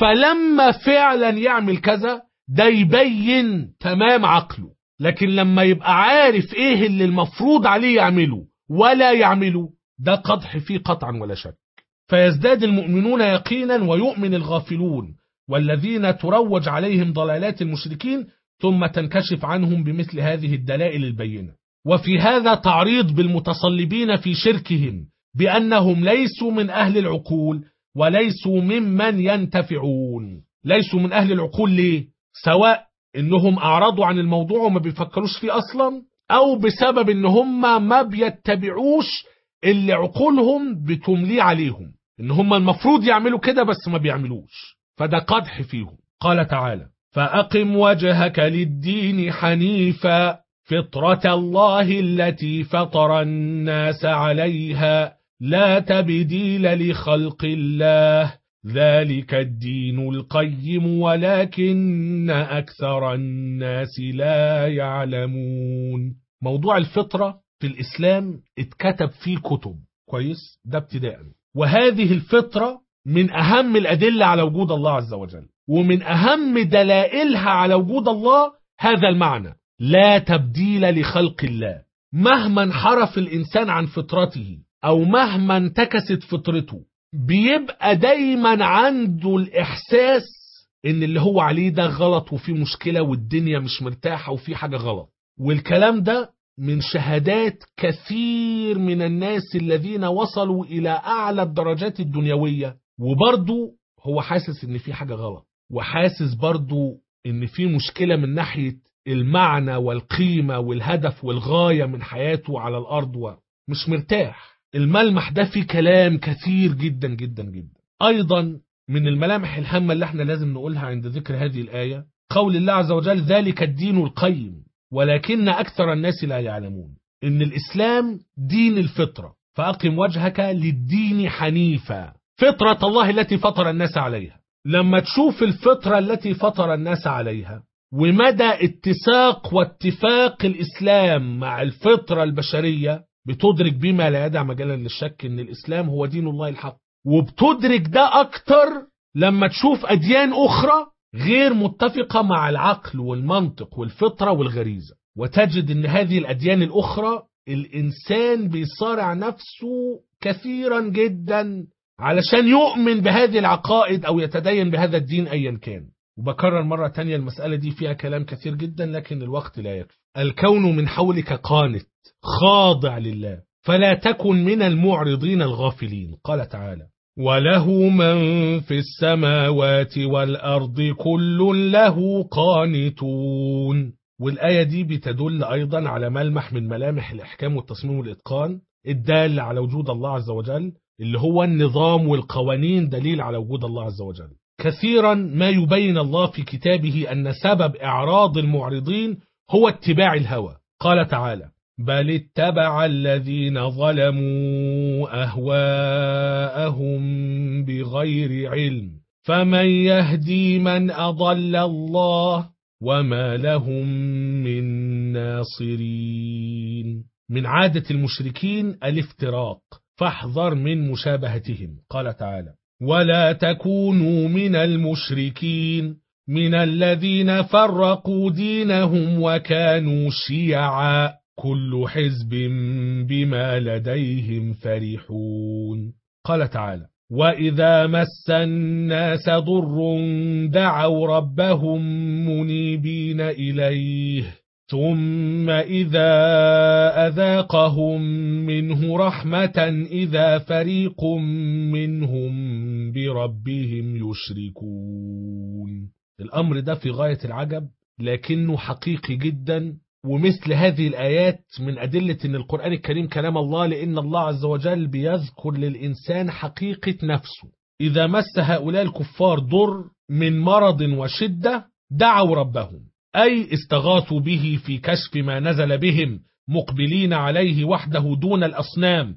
فلما فعلا يعمل كذا ده يبين تمام عقله. لكن لما يبقى عارف ايه اللي المفروض عليه يعمله ولا يعمله ده قدح فيه قطعا ولا شك. فيزداد المؤمنون يقينا ويؤمن الغافلون والذين تروج عليهم ضلالات المشركين ثم تنكشف عنهم بمثل هذه الدلائل البينة. وفي هذا تعريض بالمتصلبين في شركهم بأنهم ليسوا من أهل العقول وليسوا ممن ينتفعون. ليسوا من أهل العقول ليه؟ سواء إنهم أعرضوا عن الموضوع وما بيفكروش فيه أصلا، أو بسبب إن هم ما بيتبعوش اللي عقولهم بتمليه عليهم، إن هم المفروض يعملوا كده بس ما بيعملوش، فده قدح فيهم. قال تعالى: فأقم وجهك للدين حنيفا فطرة الله التي فطر الناس عليها لا تبديل لخلق الله ذلك الدين القيم ولكن أكثر الناس لا يعلمون. موضوع الفطرة في الإسلام اتكتب فيه كتب كويس، ده ابتداء. وهذه الفطرة من أهم الأدلة على وجود الله عز وجل، ومن أهم دلائلها على وجود الله هذا المعنى: لا تبديل لخلق الله. مهما انحرف الإنسان عن فطرته أو مهما انتكست فطرته بيبقى دايما عنده الإحساس إن اللي هو عليه ده غلط وفي مشكلة والدنيا مش مرتاحة وفي حاجة غلط. والكلام ده من شهادات كثير من الناس الذين وصلوا إلى أعلى الدرجات الدنيوية، وبرضو هو حاسس إن في حاجة غلط، وحاسس برضو إن في مشكلة من ناحية المعنى والقيمة والهدف والغاية من حياته على الأرض ومش مرتاح. الملمح ده فيه كلام كثير جدا جدا جدا. أيضا من الملامح الهامة اللي احنا لازم نقولها عند ذكر هذه الآية قول الله عز وجل: ذلك الدين القيم ولكن أكثر الناس لا يعلمون. إن الإسلام دين الفطرة، فأقم وجهك للدين حنيفا فطرة الله التي فطر الناس عليها. لما تشوف الفطرة التي فطر الناس عليها ومدى اتساق واتفاق الإسلام مع الفطرة البشرية بتدرك بما لا يدع مجالا للشك إن الإسلام هو دين الله الحق. وبتدرك ده أكتر لما تشوف أديان أخرى غير متفقة مع العقل والمنطق والفطرة والغريزة، وتجد أن هذه الأديان الأخرى الإنسان بيصارع نفسه كثيرا جدا علشان يؤمن بهذه العقائد أو يتدين بهذا الدين أيا كان. وبكرر مرة تانية، المسألة دي فيها كلام كثير جدا لكن الوقت لا يكفي. الكون من حولك قانت خاضع لله، فلا تكن من المعرضين الغافلين. قال تعالى: وله من في السماوات والأرض كل له قانتون. والآية دي بتدل أيضا على ملمح من ملامح الإحكام والتصميم والإتقان الدال على وجود الله عز وجل، اللي هو النظام والقوانين دليل على وجود الله عز وجل. كثيرا ما يبين الله في كتابه أن سبب إعراض المعرضين هو اتباع الهوى. قال تعالى: بل اتبع الذين ظلموا أهواءهم بغير علم فمن يهدي من أضل الله وما لهم من ناصرين. من عادة المشركين الافتراق، فاحذر من مشابهتهم. قال تعالى: ولا تكونوا من المشركين من الذين فرقوا دينهم وكانوا شيعا كل حزب بما لديهم فرحون. قال تعالى: وإذا مس الناس ضر دعوا ربهم منيبين إليه ثم إذا أذاقهم منه رحمة إذا فريق منهم بربهم يشركون. الأمر ده في غاية العجب لكنه حقيقي جدا، ومثل هذه الآيات من أدلة أن القرآن الكريم كلام الله، لأن الله عز وجل بيذكر للإنسان حقيقة نفسه. إذا مس هؤلاء الكفار ضر من مرض وشدة دعوا ربهم، أي استغاثوا به في كشف ما نزل بهم مقبلين عليه وحده دون الأصنام،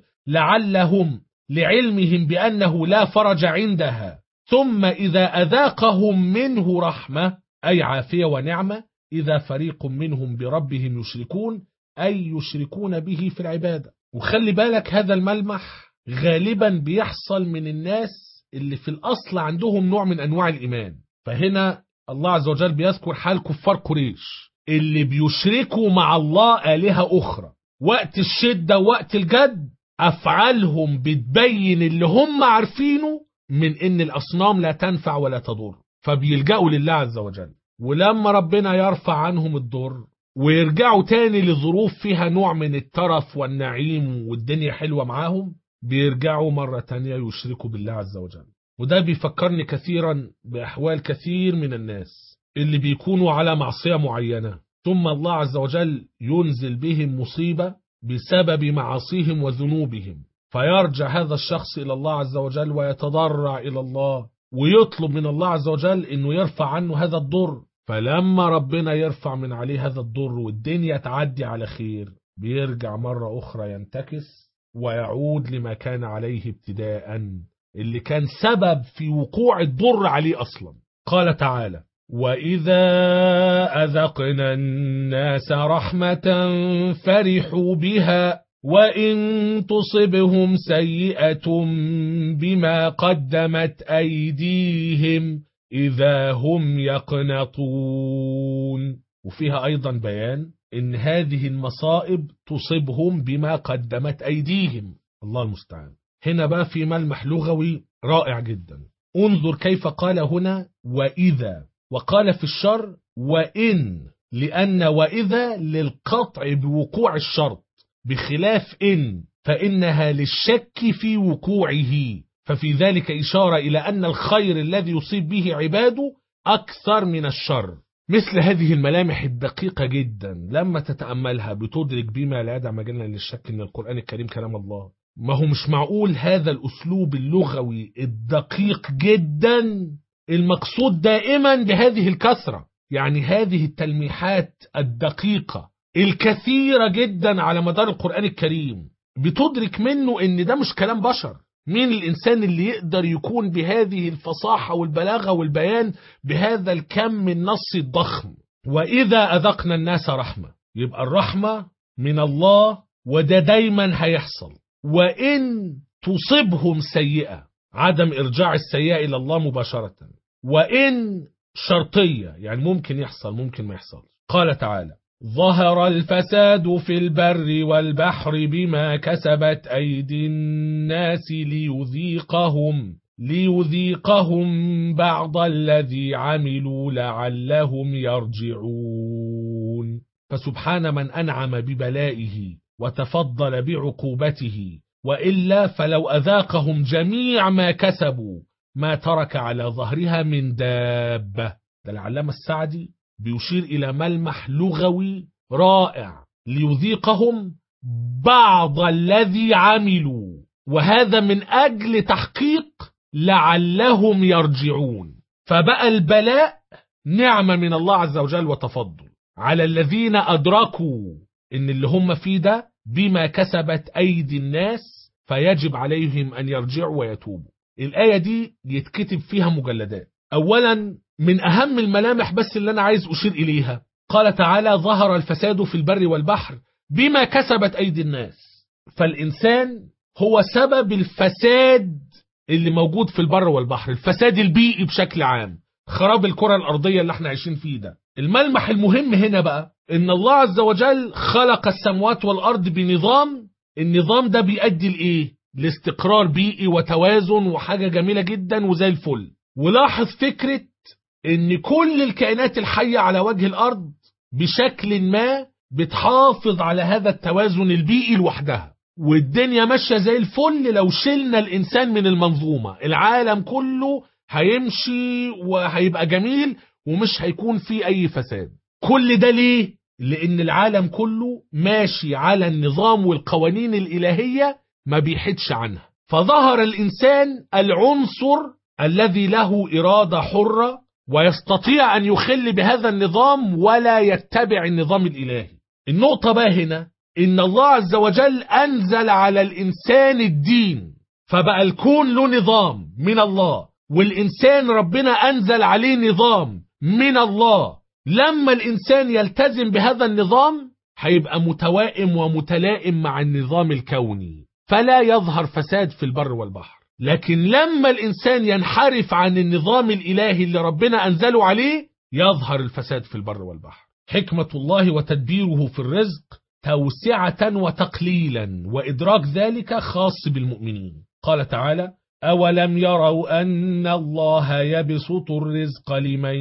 لعلمهم بأنه لا فرج عندها. ثم إذا أذاقهم منه رحمة أي عافية ونعمة إذا فريق منهم بربهم يشركون أي يشركون به في العبادة. وخلي بالك هذا الملمح غالبا بيحصل من الناس اللي في الأصل عندهم نوع من أنواع الإيمان. فهنا الله عز وجل بيذكر حال كفار قريش اللي بيشركوا مع الله آلهة أخرى. وقت الشدة وقت الجد أفعالهم بتبين اللي هم عارفينه من إن الأصنام لا تنفع ولا تضر، فبيلجأوا لله عز وجل. ولما ربنا يرفع عنهم الضر ويرجعوا تاني لظروف فيها نوع من الترف والنعيم والدنيا حلوة معاهم، بيرجعوا مرة تانية يشركوا بالله عز وجل. وده بيفكرني كثيرا بأحوال كثير من الناس اللي بيكونوا على معصية معينة ثم الله عز وجل ينزل بهم مصيبة بسبب معاصيهم وذنوبهم، فيرجع هذا الشخص إلى الله عز وجل ويتضرع إلى الله ويطلب من الله عز وجل إنه يرفع عنه هذا الضر. فلما ربنا يرفع من عليه هذا الضر والدنيا تعدي على خير، بيرجع مرة أخرى ينتكس ويعود لما كان عليه ابتداء، اللي كان سبب في وقوع الضر عليه أصلا. قال تعالى: وإذا أذقنا الناس رحمة فرحوا بها وإن تصبهم سيئة بما قدمت أيديهم إذا هم يقنطون. وفيها أيضا بيان إن هذه المصائب تصيبهم بما قدمت أيديهم. الله المستعان. هنا بقى في ملمح لغوي رائع جدا. انظر كيف قال هنا وإذا، وقال في الشر وإن، لأن وإذا للقطع بوقوع الشرط، بخلاف إن فإنها للشك في وقوعه، ففي ذلك إشارة إلى أن الخير الذي يصيب به عباده أكثر من الشر. مثل هذه الملامح الدقيقة جدا لما تتأملها بتدرك بما لا يدع مجالا للشك أن القرآن الكريم كلام الله. ما هو مش معقول هذا الأسلوب اللغوي الدقيق جدا المقصود دائما بهذه الكثرة، يعني هذه التلميحات الدقيقة الكثيرة جدا على مدار القرآن الكريم بتدرك منه ان ده مش كلام بشر. مين الإنسان اللي يقدر يكون بهذه الفصاحة والبلاغة والبيان بهذا الكم من نص الضخم؟ وإذا أذقنا الناس رحمة، يبقى الرحمة من الله وده دايما هيحصل. وإن تصبهم سيئة، عدم إرجاع السيئة إلى الله مباشرة. وإن شرطية، يعني ممكن يحصل ممكن ما يحصل. قال تعالى: ظهر الفساد في البر والبحر بما كسبت أيدي الناس ليذيقهم بعض الذي عملوا لعلهم يرجعون. فسبحان من أنعم ببلائه وتفضل بعقوبته، وإلا فلو أذاقهم جميع ما كسبوا ما ترك على ظهرها من دابة. ده العلامة السعدي بيشير إلى ملمح لغوي رائع، ليذيقهم بعض الذي عملوا، وهذا من أجل تحقيق لعلهم يرجعون. فبقى البلاء نعمة من الله عز وجل وتفضل على الذين أدركوا إن اللي هم فيه ده بما كسبت أيدي الناس، فيجب عليهم أن يرجعوا ويتوبوا. الآية دي يتكتب فيها مجلدات. أولا من أهم الملامح بس اللي أنا عايز أشير إليها، قال تعالى ظهر الفساد في البر والبحر بما كسبت أيدي الناس. فالإنسان هو سبب الفساد اللي موجود في البر والبحر، الفساد البيئي بشكل عام، خراب الكرة الأرضية اللي احنا عايشين فيه ده. الملمح المهم هنا بقى إن الله عز وجل خلق السماوات والأرض بنظام، النظام ده بيؤدي لإيه؟ لاستقرار بيئي وتوازن وحاجة جميلة جدا وزي الفل. ولاحظ فكرة إن كل الكائنات الحية على وجه الأرض بشكل ما بتحافظ على هذا التوازن البيئي لوحدها، والدنيا ماشية زي الفل. لو شلنا الإنسان من المنظومة العالم كله هيمشي وهيبقى جميل ومش هيكون فيه أي فساد. كل ده ليه؟ لأن العالم كله ماشي على النظام والقوانين الإلهية ما بيحدش عنها. فظهر الإنسان العنصر الذي له إرادة حرة ويستطيع أن يخل بهذا النظام ولا يتبع النظام الإلهي. النقطة بقى هنا إن الله عز وجل أنزل على الإنسان الدين، فبقى الكون له نظام من الله، والإنسان ربنا أنزل عليه نظام من الله. لما الإنسان يلتزم بهذا النظام هيبقى متوائم ومتلائم مع النظام الكوني، فلا يظهر فساد في البر والبحر. لكن لما الإنسان ينحرف عن النظام الإلهي اللي ربنا أنزله عليه يظهر الفساد في البر والبحر. حكمة الله وتدبيره في الرزق توسعة وتقليلا، وإدراك ذلك خاص بالمؤمنين. قال تعالى أولم يروا أن الله يبسط الرزق لمن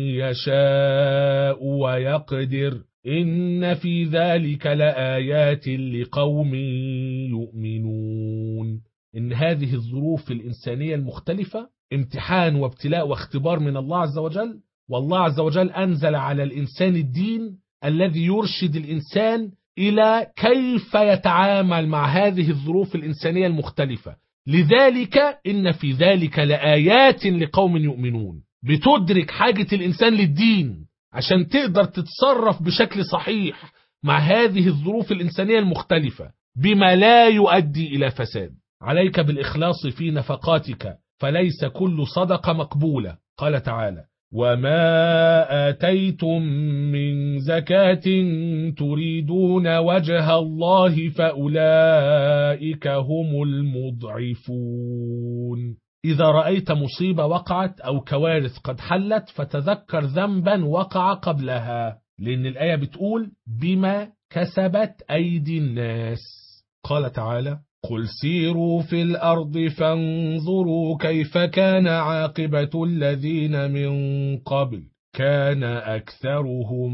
يشاء ويقدر إن في ذلك لآيات لقوم يؤمنون. إن هذه الظروف الإنسانية المختلفة امتحان وابتلاء واختبار من الله عز وجل، والله عز وجل أنزل على الإنسان الدين الذي يرشد الإنسان إلى كيف يتعامل مع هذه الظروف الإنسانية المختلفة. لذلك إن في ذلك لآيات لقوم يؤمنون. بتدرك حاجة الإنسان للدين عشان تقدر تتصرف بشكل صحيح مع هذه الظروف الإنسانية المختلفة بما لا يؤدي إلى فساد. عليك بالإخلاص في نفقاتك فليس كل صدقة مقبولة. قال تعالى وما آتيتم من زكاة تريدون وجه الله فأولئك هم المضعفون. إذا رأيت مصيبة وقعت أو كوارث قد حلت فتذكر ذنبا وقع قبلها، لأن الآية بتقول بما كسبت أيدي الناس. قال تعالى قل سيروا في الأرض فانظروا كيف كان عاقبة الذين من قبل كان أكثرهم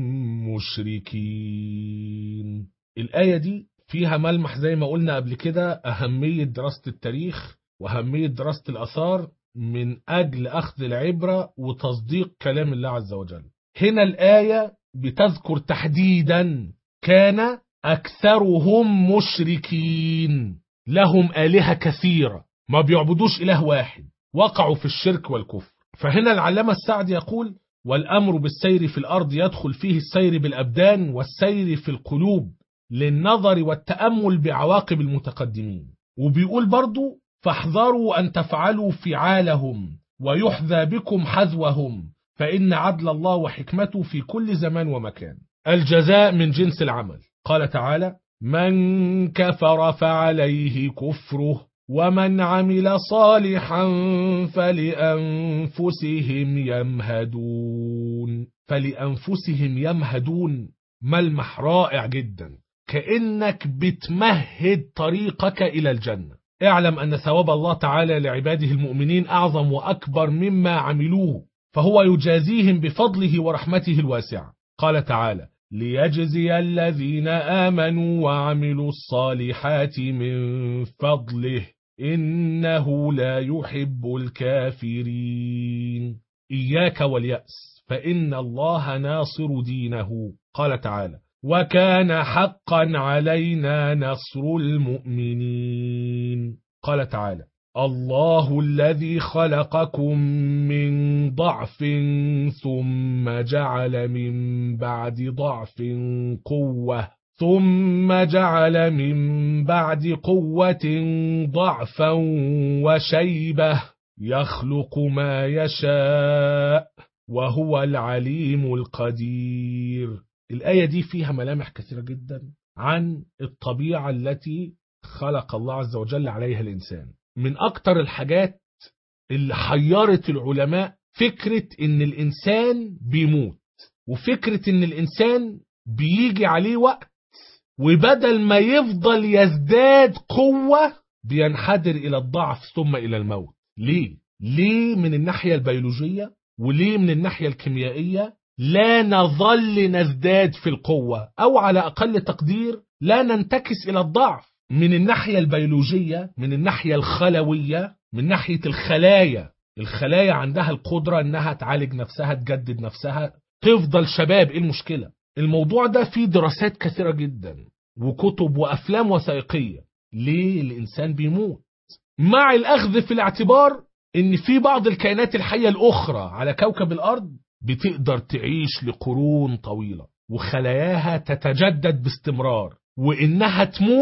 مشركين. الآية دي فيها ملمح زي ما قلنا قبل كده، أهمية دراسة التاريخ وأهمية دراسة الآثار من أجل أخذ العبرة وتصديق كلام الله عز وجل. هنا الآية بتذكر تحديدا كان أكثرهم مشركين، لهم آلهة كثيرة ما بيعبدوش إله واحد، وقعوا في الشرك والكفر. فهنا العلامة السعدي يقول والأمر بالسير في الأرض يدخل فيه السير بالأبدان والسير في القلوب للنظر والتأمل بعواقب المتقدمين. وبيقول برضو فاحذروا أن تفعلوا فعالهم ويحذى بكم حذوهم فإن عدل الله وحكمته في كل زمان ومكان. الجزاء من جنس العمل. قال تعالى من كفر فعليه كفره ومن عمل صالحا فلأنفسهم يمهدون. فلأنفسهم يمهدون ملمح رائع جدا، كأنك بتمهد طريقك إلى الجنة. اعلم أن ثواب الله تعالى لعباده المؤمنين أعظم وأكبر مما عملوه، فهو يجازيهم بفضله ورحمته الواسعة. قال تعالى: ليجزي الذين آمنوا وعملوا الصالحات من فضله إنه لا يحب الكافرين. إياك واليأس، فإن الله ناصر دينه. قال تعالى: وكان حقا علينا نصر المؤمنين. قال تعالى: الله الذي خلقكم من ضعف ثم جعل من بعد ضعف قوة ثم جعل من بعد قوة ضعفا وشيبة يخلق ما يشاء وهو العليم القدير. الآية دي فيها ملامح كثيرة جدا عن الطبيعة التي خلق الله عز وجل عليها الإنسان. من أكتر الحاجات اللي حيرت العلماء فكرة إن الإنسان بيموت، وفكرة إن الإنسان بيجي عليه وقت وبدل ما يفضل يزداد قوة بينحدر إلى الضعف ثم إلى الموت. ليه من الناحية البيولوجية وليه من الناحية الكيميائية لا نظل نزداد في القوة، أو على أقل تقدير لا ننتكس إلى الضعف؟ من الناحية البيولوجية، من الناحية الخلوية، من ناحية الخلايا عندها القدرة أنها تعالج نفسها، تجدد نفسها، تفضل شباب. إيه المشكلة؟ الموضوع ده فيه دراسات كثيرة جدا وكتب وأفلام وثائقية. ليه الإنسان بيموت؟ مع الأخذ في الاعتبار أن في بعض الكائنات الحية الأخرى على كوكب الأرض بتقدر تعيش لقرون طويلة وخلاياها تتجدد باستمرار، وإنها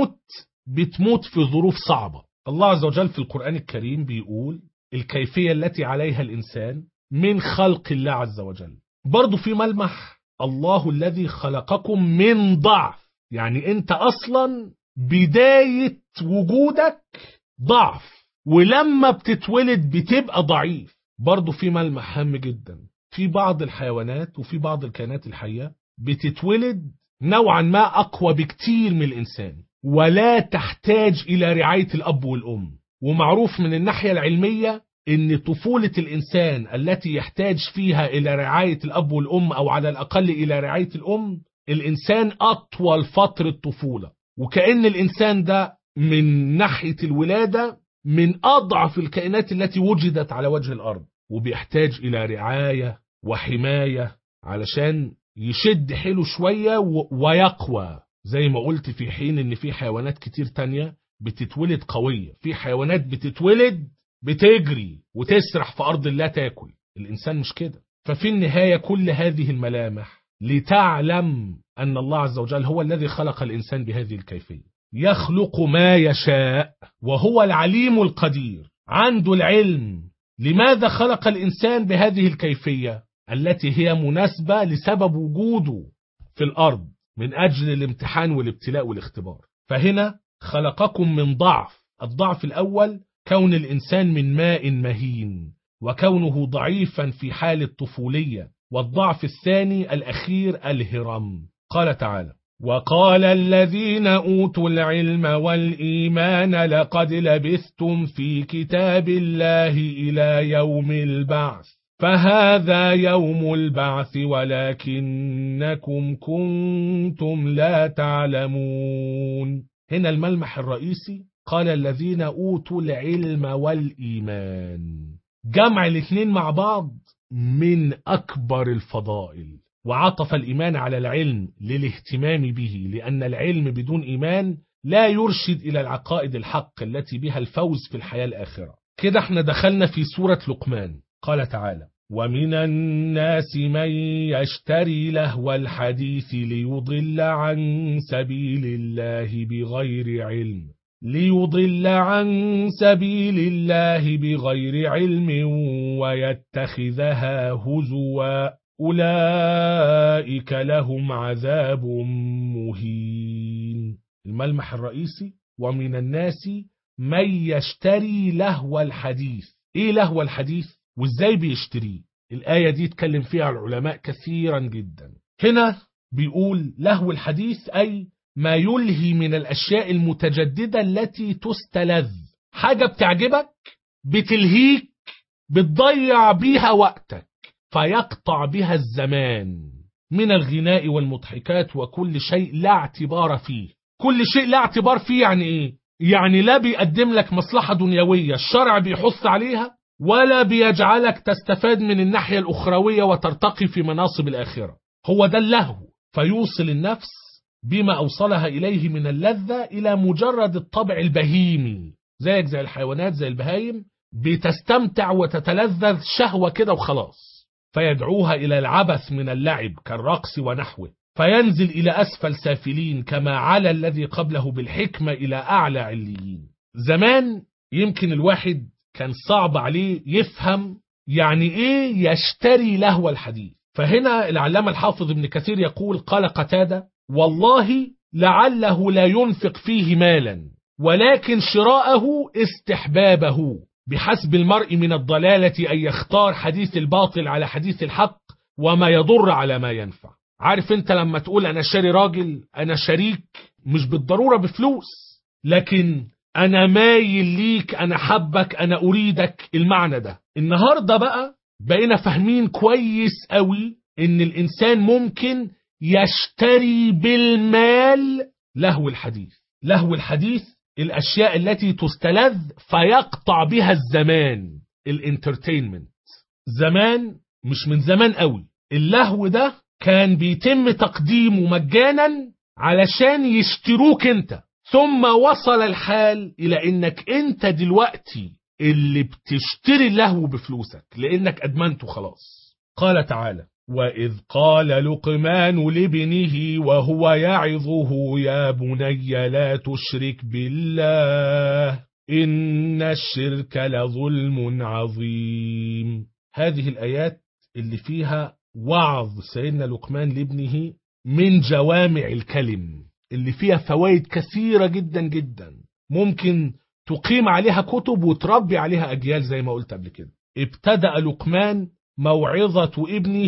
بتموت في ظروف صعبة. الله عز وجل في القرآن الكريم بيقول الكيفية التي عليها الإنسان من خلق الله عز وجل. برضو في ملمح: الله الذي خلقكم من ضعف، يعني أنت أصلا بداية وجودك ضعف، ولما بتتولد بتبقى ضعيف. برضو في ملمح هام جدا: في بعض الحيوانات وفي بعض الكائنات الحية بتتولد نوعا ما أقوى بكتير من الإنسان ولا تحتاج إلى رعاية الأب والأم. ومعروف من الناحية العلمية إن طفولة الإنسان التي يحتاج فيها إلى رعاية الأب والأم، أو على الأقل إلى رعاية الأم، الإنسان أطول فترة طفولة. وكأن الإنسان ده من ناحية الولادة من أضعف الكائنات التي وجدت على وجه الأرض، وبيحتاج إلى رعاية وحماية علشان يشد حيله شوية ويقوى. زي ما قلت، في حين إن في حيوانات كتير تانية بتتولد قوية، في حيوانات بتتولد بتجري وتسرح في أرض الله تاكل. الإنسان مش كده. ففي النهاية كل هذه الملامح لتعلم أن الله عز وجل هو الذي خلق الإنسان بهذه الكيفية، يخلق ما يشاء وهو العليم القدير، عنده العلم. لماذا خلق الإنسان بهذه الكيفية التي هي مناسبة لسبب وجوده في الأرض من أجل الامتحان والابتلاء والاختبار؟ فهنا خلقكم من ضعف. الضعف الأول كون الإنسان من ماء مهين وكونه ضعيفا في حال الطفولية، والضعف الثاني الأخير الهرم. قال تعالى: وقال الذين أوتوا العلم والإيمان لقد لبثتم في كتاب الله إلى يوم البعث فهذا يوم البعث ولكنكم كنتم لا تعلمون. هنا الملمح الرئيسي: قال الذين أوتوا العلم والإيمان. جمع الاثنين مع بعض من أكبر الفضائل، وعطف الإيمان على العلم للاهتمام به، لأن العلم بدون إيمان لا يرشد إلى العقائد الحق التي بها الفوز في الحياة الآخرة. كده احنا دخلنا في سورة لقمان. قال تعالى: ومن الناس من يشتري لهو الحديث ليضل عن سبيل الله بغير علم ويتخذها هزوا أولئك لهم عذاب مهين. الملمح الرئيسي: ومن الناس من يشتري لهو الحديث. ايه لهو الحديث وازاي بيشتريه؟ الآية دي اتكلم فيها العلماء كثيرا جدا. هنا بيقول لهو الحديث أي ما يلهي من الأشياء المتجددة التي تستلذ، حاجة بتعجبك بتلهيك بتضيع بيها وقتك، فيقطع بها الزمان من الغناء والمضحكات وكل شيء لا اعتبار فيه. كل شيء لا اعتبار فيه يعني ايه؟ يعني لا بيقدم لك مصلحة دنيوية الشرع بيحث عليها، ولا بيجعلك تستفاد من الناحية الأخروية وترتقي في مناصب الآخرة. هو ده اللهو، فيوصل النفس بما أوصلها إليه من اللذة إلى مجرد الطبع البهيمي، زيك زي الحيوانات زي البهايم، بتستمتع وتتلذذ شهوة كده وخلاص، فيدعوها إلى العبث من اللعب كالرقص ونحوه، فينزل إلى أسفل سافلين كما على الذي قبله بالحكمة إلى أعلى عليين. زمان يمكن الواحد كان صعب عليه يفهم يعني إيه يشتري لهو الحديث، فهنا العلامة الحافظ ابن كثير يقول قال قتادة والله لعله لا ينفق فيه مالا ولكن شراءه استحبابه، بحسب المرء من الضلالة أن يختار حديث الباطل على حديث الحق وما يضر على ما ينفع. عارف انت لما تقول أنا شاري راجل، أنا شريك، مش بالضرورة بفلوس، لكن أنا مايل ليك، أنا حبك، أنا أريدك، المعنى ده. النهاردة بقى بقينا فاهمين كويس قوي إن الإنسان ممكن يشتري بالمال لهو الحديث. لهو الحديث الأشياء التي تستلذ فيقطع بها الزمان، الانترتينمنت. زمان، مش من زمان قوي، اللهو ده كان بيتم تقديمه مجانا علشان يشتروك انت، ثم وصل الحال إلى إنك أنت دلوقتي اللي بتشتري اللهو بفلوسك لأنك أدمنته خلاص. قال تعالى وإذ قال لقمان لابنه وهو يعظه يا بني لا تشرك بالله إن الشرك لظلم عظيم. هذه الآيات اللي فيها وعظ سيدنا لقمان لابنه من جوامع الكلم، اللي فيها فوائد كثيرة جدا جدا، ممكن تقيم عليها كتب وتربي عليها أجيال زي ما قلت قبل كده. ابتدأ لقمان موعظة ابنه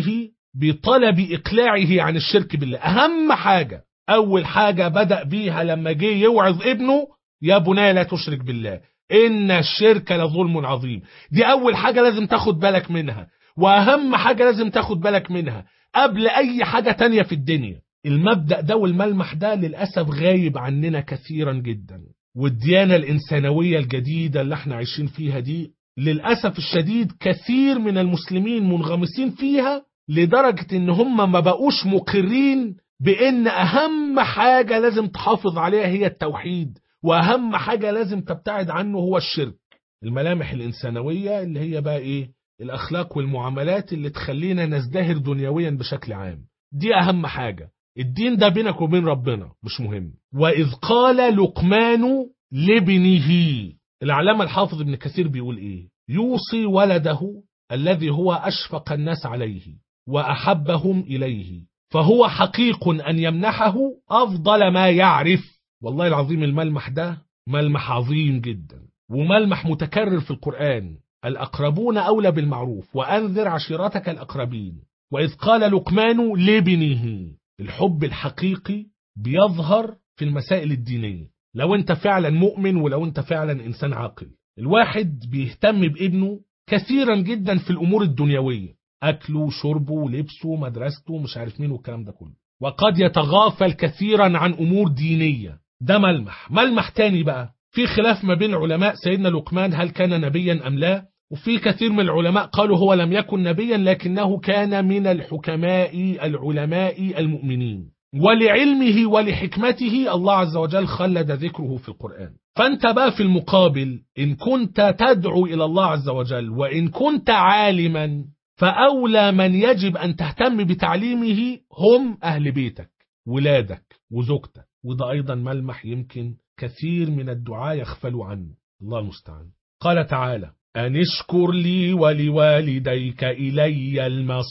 بطلب إقلاعه عن الشرك بالله. أهم حاجة، أول حاجة بدأ بيها لما جه يوعظ ابنه يا بني لا تشرك بالله إن الشرك لظلم عظيم. دي أول حاجة لازم تاخد بالك منها، وأهم حاجة لازم تاخد بالك منها قبل أي حاجة تانية في الدنيا. المبدأ ده والملمح ده للأسف غايب عننا كثيرا جدا، والديانة الإنسانوية الجديدة اللي احنا عايشين فيها دي للأسف الشديد كثير من المسلمين منغمسين فيها، لدرجة ان هم ما بقوش مقرين بان اهم حاجة لازم تحافظ عليها هي التوحيد، واهم حاجة لازم تبتعد عنه هو الشرك. الملامح الإنسانوية اللي هي بقى ايه؟ الأخلاق والمعاملات اللي تخلينا نزدهر دنيويا بشكل عام، دي أهم حاجة. الدين ده بينك وبين ربنا مش مهم. وإذ قال لقمان لابنه، العلامة الحافظ ابن كثير بيقول ايه؟ يوصي ولده الذي هو أشفق الناس عليه وأحبهم إليه، فهو حقيق أن يمنحه أفضل ما يعرف. والله العظيم الملمح ده ملمح عظيم جدا، وملمح متكرر في القرآن. الأقربون أولى بالمعروف وأنذر عشيرتك الأقربين. وإذ قال لقمان لابنه، الحب الحقيقي بيظهر في المسائل الدينية. لو انت فعلا مؤمن ولو انت فعلا إنسان عاقل، الواحد بيهتم بابنه كثيرا جدا في الأمور الدنيوية، أكله شربه لبسه مدرسته مش عارف مين والكلام ده كله، وقد يتغافل كثيرا عن أمور دينية. ده ملمح تاني بقى، في خلاف ما بين العلماء سيدنا لقمان هل كان نبيا أم لا، وفي كثير من العلماء قالوا هو لم يكن نبيا لكنه كان من الحكماء العلماء المؤمنين، ولعلمه ولحكمته الله عز وجل خلد ذكره في القرآن. فأنت بقى في المقابل إن كنت تدعو إلى الله عز وجل وإن كنت عالما، فأولى من يجب أن تهتم بتعليمه هم أهل بيتك، ولادك وزوجتك. وده أيضا ملمح يمكن كثير من الدعاء يغفلوا عنه، الله المستعان. قال تعالى أن اشكر لي ولوالديك إلي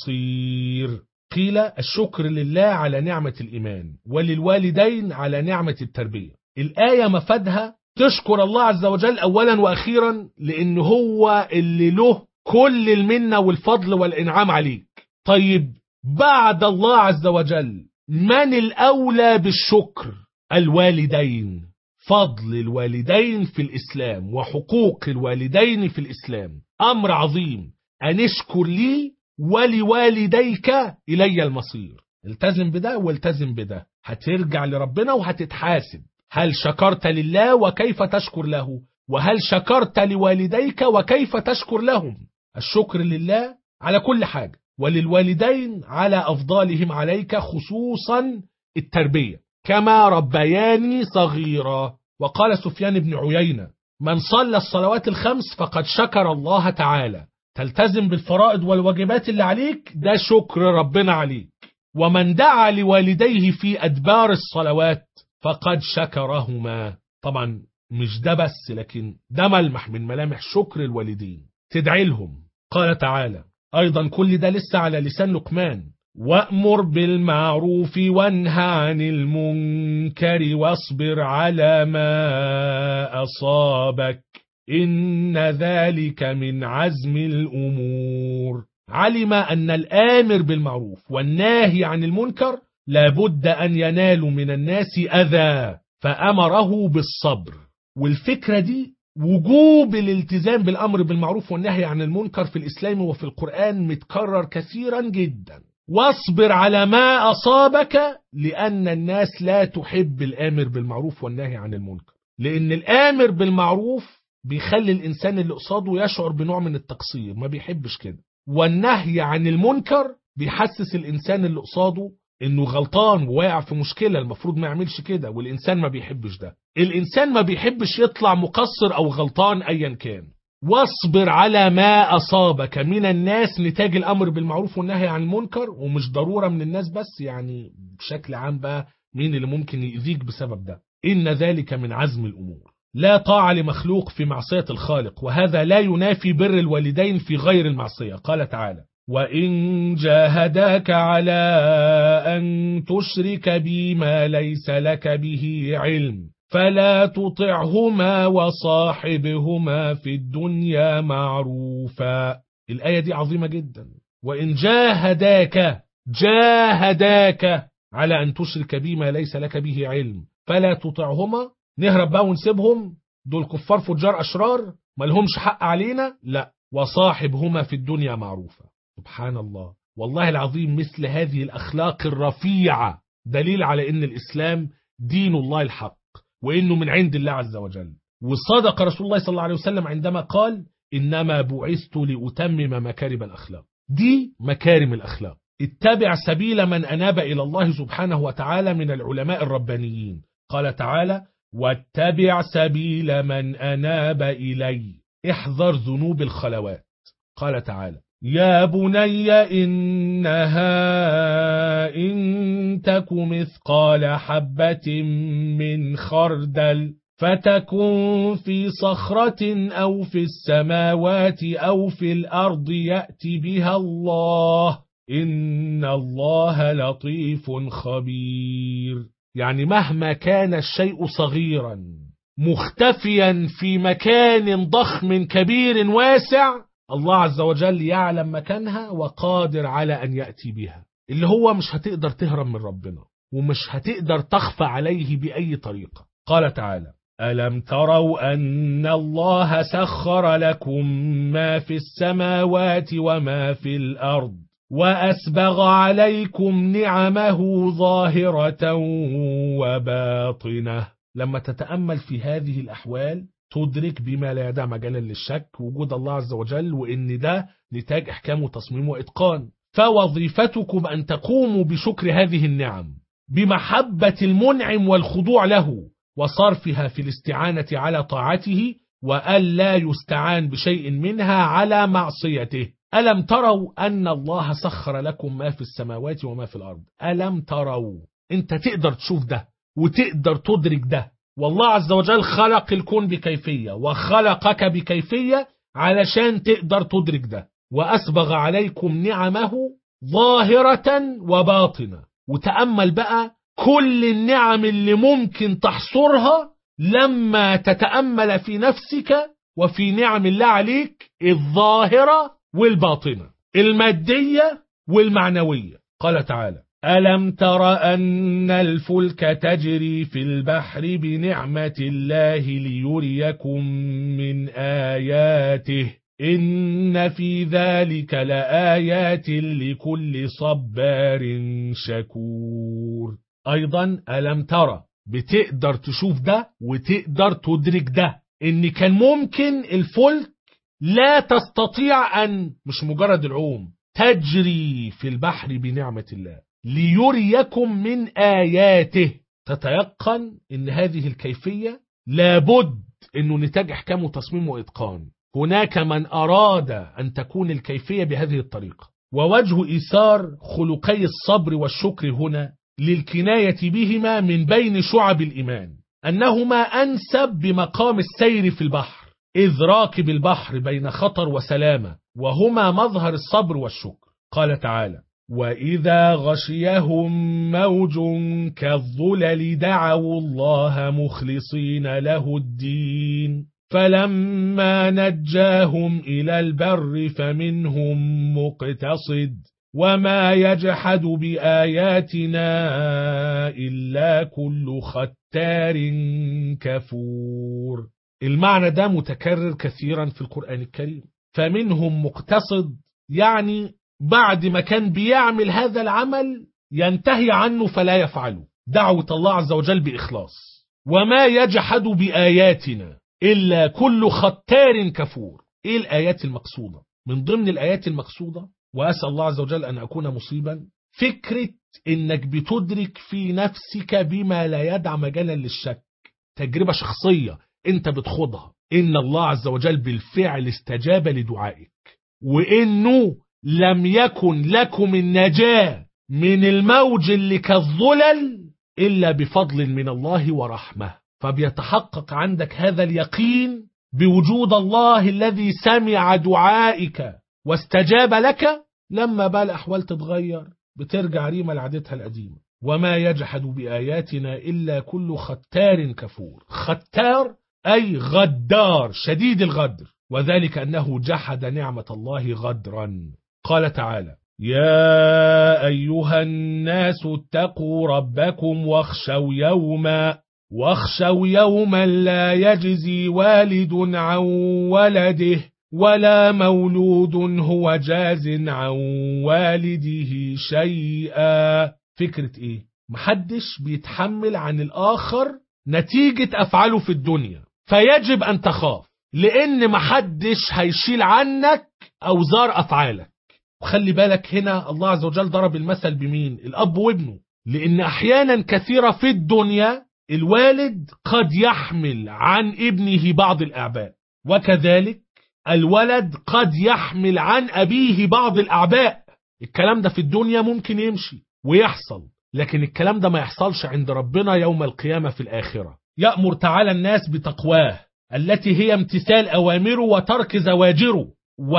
المصير. قيل الشكر لله على نعمة الإيمان وللوالدين على نعمة التربية. الآية مفادها تشكر الله عز وجل أولا وأخيرا لأنه هو اللي له كل المنة والفضل والإنعام عليك. طيب بعد الله عز وجل من الأولى بالشكر؟ الوالدين. فضل الوالدين في الإسلام وحقوق الوالدين في الإسلام أمر عظيم. أن اشكر لي ولوالديك إلي المصير. التزم بده والتزم بده، هترجع لربنا وهتتحاسب. هل شكرت لله وكيف تشكر له؟ وهل شكرت لوالديك وكيف تشكر لهم؟ الشكر لله على كل حاجة، وللوالدين على أفضالهم عليك، خصوصا التربية. كما ربياني صغيرا. وقال سفيان بن عيينة: من صلى الصلوات الخمس فقد شكر الله تعالى. تلتزم بالفرائض والواجبات اللي عليك، ده شكر ربنا عليك. ومن دعا لوالديه في أدبار الصلوات فقد شكرهما. طبعا مش ده بس، لكن ده ملمح من ملامح شكر الوالدين، تدعي لهم. قال تعالى أيضا، كل ده لسه على لسان لقمان: وأمر بالمعروف وانهى عن المنكر واصبر على ما أصابك إن ذلك من عزم الأمور. علم أن الآمر بالمعروف والناهي عن المنكر لابد أن ينال من الناس أذى، فأمره بالصبر. والفكرة دي وجوب الالتزام بالأمر بالمعروف والنهي عن المنكر في الإسلام وفي القرآن متكرر كثيرا جدا. واصبر على ما أصابك، لأن الناس لا تحب الآمر بالمعروف والنهي عن المنكر، لأن الآمر بالمعروف بيخلي الإنسان اللي قصاده يشعر بنوع من التقصير، ما بيحبش كده. والنهي عن المنكر بيحسس الإنسان اللي قصاده إنه غلطان وواقع في مشكلة، المفروض ما يعملش كده، والإنسان ما بيحبش ده. الإنسان ما بيحبش يطلع مقصر أو غلطان أيا كان. واصبر على ما أصابك من الناس، نتاج الأمر بالمعروف والنهي عن المنكر، ومش ضرورة من الناس بس، يعني بشكل عام بقى مين اللي ممكن يؤذيك بسبب ده. إن ذلك من عزم الأمور. لا طاعة لمخلوق في معصية الخالق، وهذا لا ينافي بر الوالدين في غير المعصية. قال تعالى: وإن جاهداك على أن تشرك بي ما ليس لك به علم فلا تطعهما وصاحبهما في الدنيا معروفا. الآية دي عظيمة جدا. وإن جاهداك على أن تشرك بي ما ليس لك به علم فلا تطعهما. نهرب بقى ونسيبهم؟ دول كفار فجار أشرار ما لهمش حق علينا؟ لا. وصاحبهما في الدنيا معروفا. سبحان الله، والله العظيم، مثل هذه الأخلاق الرفيعة دليل على أن الإسلام دين الله الحق، وإنه من عند الله عز وجل. وصدق رسول الله صلى الله عليه وسلم عندما قال: إنما بعثت لأتمم مكارم الأخلاق. دي مكارم الأخلاق. اتبع سبيل من أناب إلى الله سبحانه وتعالى من العلماء الربانيين. قال تعالى: واتبع سبيل من أناب إلي. احذر ذنوب الخلوات. قال تعالى: يا بني إنها إن تك مثقال حبة من خردل فتكن في صخرة أو في السماوات أو في الأرض يأتي بها الله إن الله لطيف خبير. يعني مهما كان الشيء صغيرا مختفيا في مكان ضخم كبير واسع، الله عز وجل يعلم مكانها وقادر على أن يأتي بها، اللي هو مش هتقدر تهرب من ربنا ومش هتقدر تخفى عليه بأي طريقة. قال تعالى: ألم تروا أن الله سخر لكم ما في السماوات وما في الأرض وأسبغ عليكم نعمه ظاهرة وباطنة. لما تتأمل في هذه الأحوال تدرك بما لا يدع مجالا للشك وجود الله عز وجل، وإن ده نتاج إحكام وتصميم وإتقان. فوظيفتكم أن تقوموا بشكر هذه النعم بمحبة المنعم والخضوع له وصرفها في الاستعانة على طاعته، وألا يستعان بشيء منها على معصيته. ألم تروا أن الله سخر لكم ما في السماوات وما في الأرض؟ ألم تروا؟ أنت تقدر تشوف ده وتقدر تدرك ده. والله عز وجل خلق الكون بكيفية وخلقك بكيفية علشان تقدر تدرك ده. وأسبغ عليكم نعمه ظاهرة وباطنة. وتأمل بقى كل النعم اللي ممكن تحصرها لما تتأمل في نفسك وفي نعم الله عليك الظاهرة والباطنة، المادية والمعنوية. قال تعالى: ألم تر أن الفلك تجري في البحر بنعمة الله ليريكم من آياته إن في ذلك لآيات لكل صبار شكور. أيضا ألم ترى بتقدر تشوف ده وتقدر تدرك ده، إن كان ممكن الفلك لا تستطيع أن مش مجرد العوم تجري في البحر بنعمة الله ليريكم من آياته. تتيقن إن هذه الكيفية لابد إنه نتاج إحكام وتصميم وإتقان. هناك من أراد أن تكون الكيفية بهذه الطريقة، ووجه إيثار خلقي الصبر والشكر هنا للكناية بهما من بين شعب الإيمان، أنهما أنسب بمقام السير في البحر، إذ راكب البحر بين خطر وسلامة، وهما مظهر الصبر والشكر. قال تعالى: وإذا غشيهم موج كالظلل دعوا الله مخلصين له الدين فلما نجاهم إلى البر فمنهم مقتصد وما يجحد بآياتنا إلا كل ختار كفور. المعنى ده متكرر كثيرا في القرآن الكريم. فمنهم مقتصد يعني بعد ما كان بيعمل هذا العمل ينتهي عنه فلا يفعله، دعوة الله عز وجل بإخلاص. وما يجحد بآياتنا إلا كل ختار كفور. إيه الآيات المقصودة؟ من ضمن الآيات المقصودة، وأسأل الله عز وجل أن أكون مصيبا، فكرة إنك بتدرك في نفسك بما لا يدع مجالا للشك، تجربة شخصية أنت بتخوضها، إن الله عز وجل بالفعل استجاب لدعائك، وإنه لم يكن لكم النجاة من الموج اللي كالظلل إلا بفضل من الله ورحمة. فبيتحقق عندك هذا اليقين بوجود الله الذي سمع دعائك واستجاب لك. لما بقى الأحوال تتغير بترجع ريما لعادتها القديمة. وما يجحد بآياتنا إلا كل ختار كفور. ختار أي غدار شديد الغدر، وذلك أنه جحد نعمة الله غدرا. قال تعالى: يا أيها الناس اتقوا ربكم واخشوا يوما لا يجزي والد عن ولده ولا مولود هو جاز عن والده شيئا. فكرة ايه؟ محدش بيتحمل عن الآخر نتيجة أفعاله في الدنيا، فيجب أن تخاف، لأن محدش هيشيل عنك أوزار أفعالك. وخلي بالك هنا الله عز وجل ضرب المثل بمين؟ الأب وابنه، لأن أحيانا كثيرة في الدنيا الوالد قد يحمل عن ابنه بعض الأعباء، وكذلك الولد قد يحمل عن أبيه بعض الأعباء. الكلام ده في الدنيا ممكن يمشي ويحصل، لكن الكلام ده ما يحصلش عند ربنا يوم القيامة في الآخرة. يأمر تعالى الناس بتقواه التي هي امتثال أوامره وترك زواجره،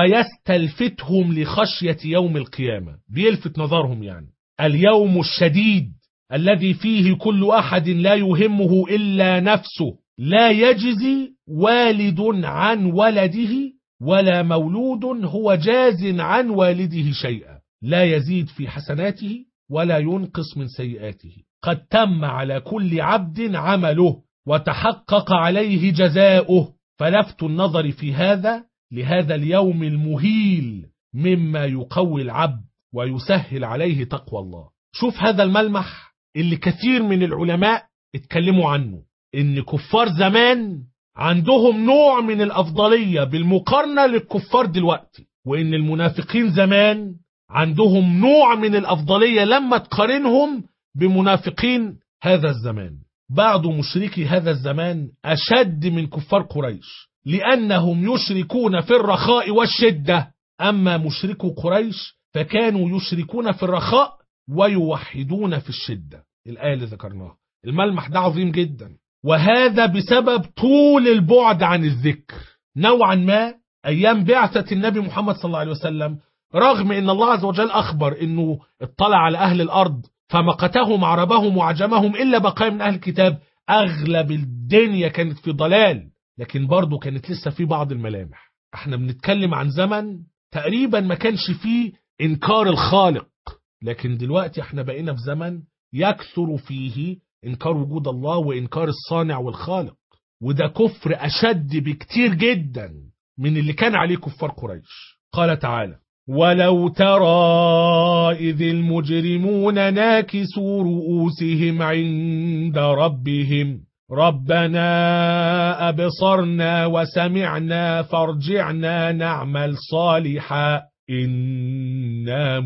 ويستلفتهم لخشية يوم القيامة، بيلفت نظرهم يعني اليوم الشديد الذي فيه كل أحد لا يهمه إلا نفسه، لا يجزي والد عن ولده ولا مولود هو جاز عن والده شيئا، لا يزيد في حسناته ولا ينقص من سيئاته، قد تم على كل عبد عمله وتحقق عليه جزاؤه. فلفت النظر في هذا لهذا اليوم المهيل مما يقوي العبد ويسهل عليه تقوى الله. شوف هذا الملمح اللي كثير من العلماء اتكلموا عنه، ان كفار زمان عندهم نوع من الأفضلية بالمقارنة للكفار دلوقتي، وان المنافقين زمان عندهم نوع من الأفضلية لما تقارنهم بمنافقين هذا الزمان. بعض مشركي هذا الزمان أشد من كفار قريش، لأنهم يشركون في الرخاء والشدة، أما مشركو قريش فكانوا يشركون في الرخاء ويوحدون في الشدة. الآية اللي ذكرناها، الملمح ده عظيم جدا، وهذا بسبب طول البعد عن الذكر. نوعا ما أيام بعثة النبي محمد صلى الله عليه وسلم، رغم أن الله عز وجل أخبر أنه اطلع على أهل الأرض فمقتهم عربهم وعجمهم إلا بقايا من أهل الكتاب، أغلب الدنيا كانت في ضلال، لكن برضو كانت لسه في بعض الملامح. احنا بنتكلم عن زمن تقريبا ما كانش فيه إنكار الخالق، لكن دلوقتي احنا بقينا في زمن يكثر فيه إنكار وجود الله وإنكار الصانع والخالق، وده كفر أشد بكتير جدا من اللي كان عليه كفار قريش. قال تعالى: ولو ترى إذ المجرمون ناكسوا رؤوسهم عند ربهم ربنا أبصرنا وسمعنا فارجعنا نعمل صالحا إنا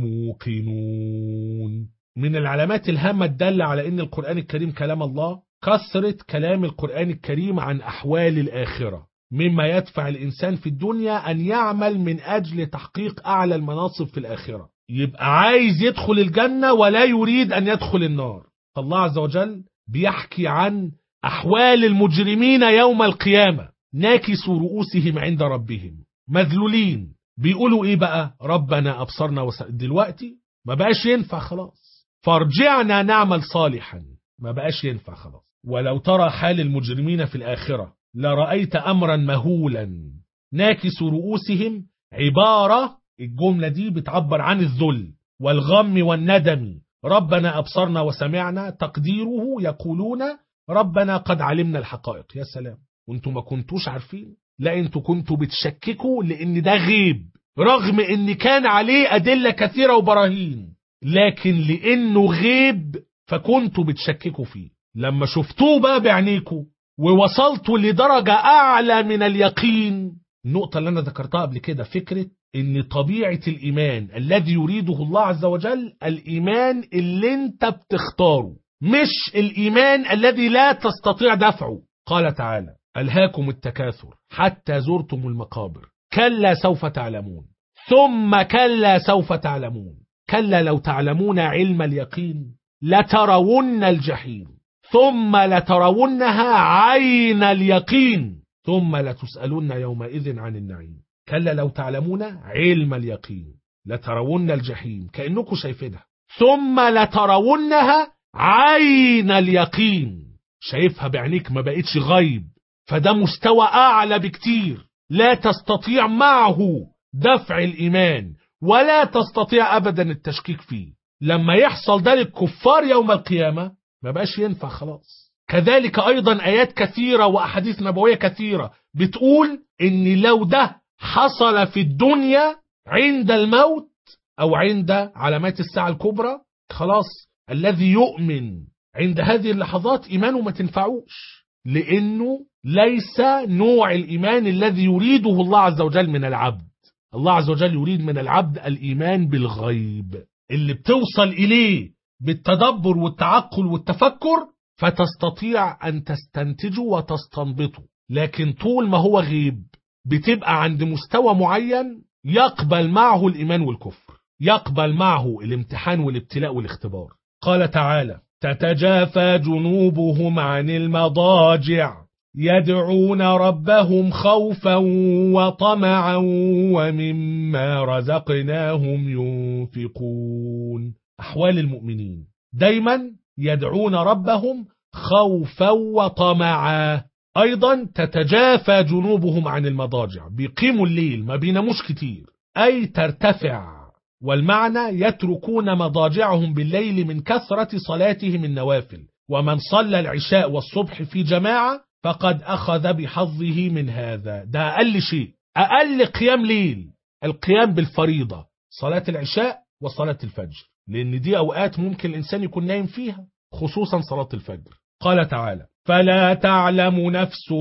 موقنون. من العلامات الهامة الدالة على أن القرآن الكريم كلام الله كثرة كلام القرآن الكريم عن أحوال الآخرة، مما يدفع الإنسان في الدنيا أن يعمل من أجل تحقيق أعلى المناصب في الآخرة، يبقى عايز يدخل الجنة ولا يريد أن يدخل النار. فالله عز وجل بيحكي عن أحوال المجرمين يوم القيامة، ناكسوا رؤوسهم عند ربهم، مذلولين، بيقولوا إيه بقى؟ ربنا أبصرنا دلوقتي ما بقاش ينفع خلاص، فارجعنا نعمل صالحا، ما بقاش ينفع خلاص. ولو ترى حال المجرمين في الآخرة لرأيت أمرا مهولا. ناكسوا رؤوسهم عبارة، الجملة دي بتعبر عن الذل والغم والندم. ربنا أبصرنا وسمعنا تقديره يقولون ربنا قد علمنا الحقائق. يا سلام، وانتوا ما كنتوش عارفين؟ لا، انتوا كنتوا بتشككوا لان ده غيب، رغم ان كان عليه أدلة كثيرة وبراهين، لكن لانه غيب فكنتوا بتشككوا فيه. لما شفتوه بقى بعينيكوا ووصلتوا لدرجة أعلى من اليقين. النقطة اللي أنا ذكرتها قبل كده، فكرة إن طبيعة الإيمان الذي يريده الله عز وجل الإيمان اللي أنت بتختاره، مش الإيمان الذي لا تستطيع دفعه. قال تعالى: ألهاكم التكاثر حتى زرتم المقابر كلا سوف تعلمون ثم كلا سوف تعلمون كلا لو تعلمون علم اليقين لترون الجحيم ثم لترونها عين اليقين ثم لتسألن يومئذ عن النعيم. كلا لو تعلمون علم اليقين لترون الجحيم، كأنكم شايفينها، ثم لترونها عين اليقين، شايفها بعينيك، ما بقتش غيب. فده مستوى أعلى بكتير لا تستطيع معه دفع الإيمان ولا تستطيع أبدا التشكيك فيه. لما يحصل ده للكفار يوم القيامة ما بقاش ينفع خلاص. كذلك أيضا آيات كثيرة وأحاديث نبوية كثيرة بتقول إن لو ده حصل في الدنيا عند الموت أو عند علامات الساعة الكبرى، خلاص الذي يؤمن عند هذه اللحظات إيمانه ما تنفعوش، لأنه ليس نوع الإيمان الذي يريده الله عز وجل من العبد. الله عز وجل يريد من العبد الإيمان بالغيب اللي بتوصل إليه بالتدبر والتعقل والتفكر، فتستطيع أن تستنتجه وتستنبطه. لكن طول ما هو غيب بتبقى عند مستوى معين يقبل معه الإيمان والكفر، يقبل معه الامتحان والابتلاء والاختبار. قال تعالى: تتجافى جنوبهم عن المضاجع يدعون ربهم خوفا وطمعا ومما رزقناهم ينفقون. أحوال المؤمنين دايما يدعون ربهم خوفا وطمعا. أيضا تتجافى جنوبهم عن المضاجع، بيقيموا الليل، ما بيناموش كتير، أي ترتفع، والمعنى يتركون مضاجعهم بالليل من كثرة صلاتهم النوافل. ومن صلى العشاء والصبح في جماعة فقد أخذ بحظه من هذا. ده أقل شيء، أقل قيام ليل، القيام بالفريضة، صلاة العشاء وصلاة الفجر، لأن دي أوقات ممكن الإنسان يكون نايم فيها، خصوصا صلاة الفجر. قال تعالى: فلا تعلم نفس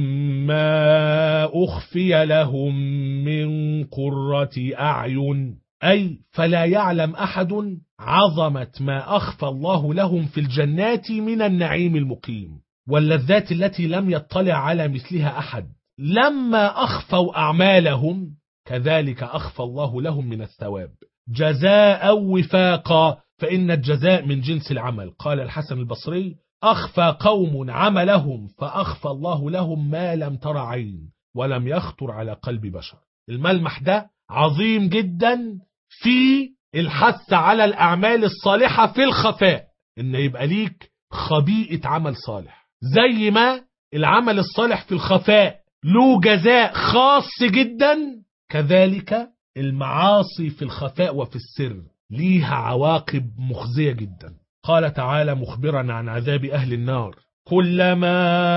ما أخفي لهم من قرة أعين، أي فلا يعلم أحد عظمة ما أخفى الله لهم في الجنات من النعيم المقيم واللذات التي لم يطلع على مثلها أحد. لما أخفوا أعمالهم كذلك أخفى الله لهم من الثواب جزاء وفاقا، فإن الجزاء من جنس العمل. قال الحسن البصري: أخفى قوم عملهم فأخفى الله لهم ما لم تر عين ولم يخطر على قلب بشر. الملمح ده عظيم جدا في الحث على الأعمال الصالحة في الخفاء، إن يبقى ليك خبيئة عمل صالح، زي ما العمل الصالح في الخفاء له جزاء خاص جدا، كذلك المعاصي في الخفاء وفي السر ليها عواقب مخزية جدا. قال تعالى مخبرا عن عذاب أهل النار: كلما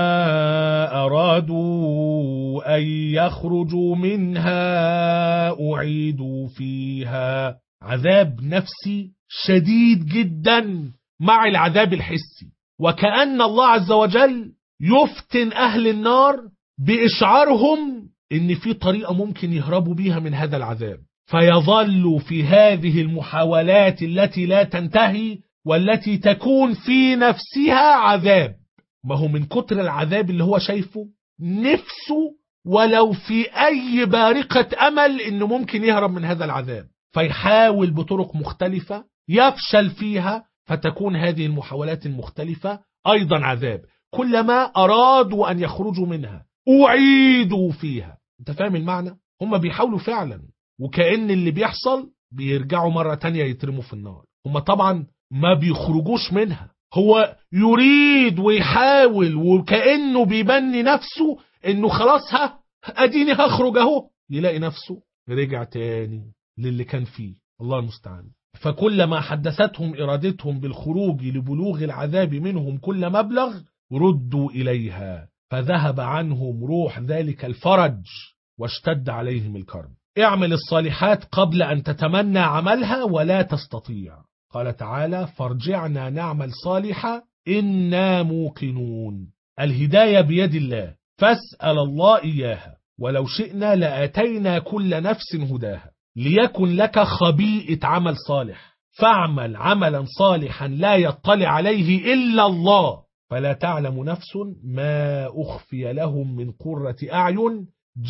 أرادوا أن يخرجوا منها أعيدوا فيها. عذاب نفسي شديد جدا مع العذاب الحسي، وكأن الله عز وجل يفتن أهل النار بإشعارهم إن في طريقة ممكن يهربوا بيها من هذا العذاب، فيظلوا في هذه المحاولات التي لا تنتهي والتي تكون في نفسها عذاب. ما هو من كتر العذاب اللي هو شايفه نفسه ولو في أي بارقة أمل إنه ممكن يهرب من هذا العذاب، فيحاول بطرق مختلفة يفشل فيها، فتكون هذه المحاولات المختلفة أيضا عذاب. كلما أرادوا أن يخرجوا منها أعيدوا فيها. أنت فاهم المعنى؟ هم بيحاولوا فعلا، وكأن اللي بيحصل بيرجعوا مرة تانية يترموا في النار. هم طبعا ما بيخرجوش منها، هو يريد ويحاول وكأنه بيبني نفسه إنه خلاص أديني هخرج أهو، يلاقي نفسه رجع تاني للي كان فيه. الله المستعان. فكلما حدثتهم إرادتهم بالخروج لبلوغ العذاب منهم كل مبلغ ردوا إليها فذهب عنهم روح ذلك الفرج واشتد عليهم الكرب. اعمل الصالحات قبل أن تتمنى عملها ولا تستطيع. قال تعالى فارجعنا نعمل صالحا إنا موقنون. الهداية بيد الله، فاسأل الله إياها، ولو شئنا لآتينا كل نفس هداها. ليكن لك خبيئة عمل صالح، فاعمل عملا صالحا لا يطلع عليه إلا الله، فلا تعلم نفس ما أخفي لهم من قرة أعين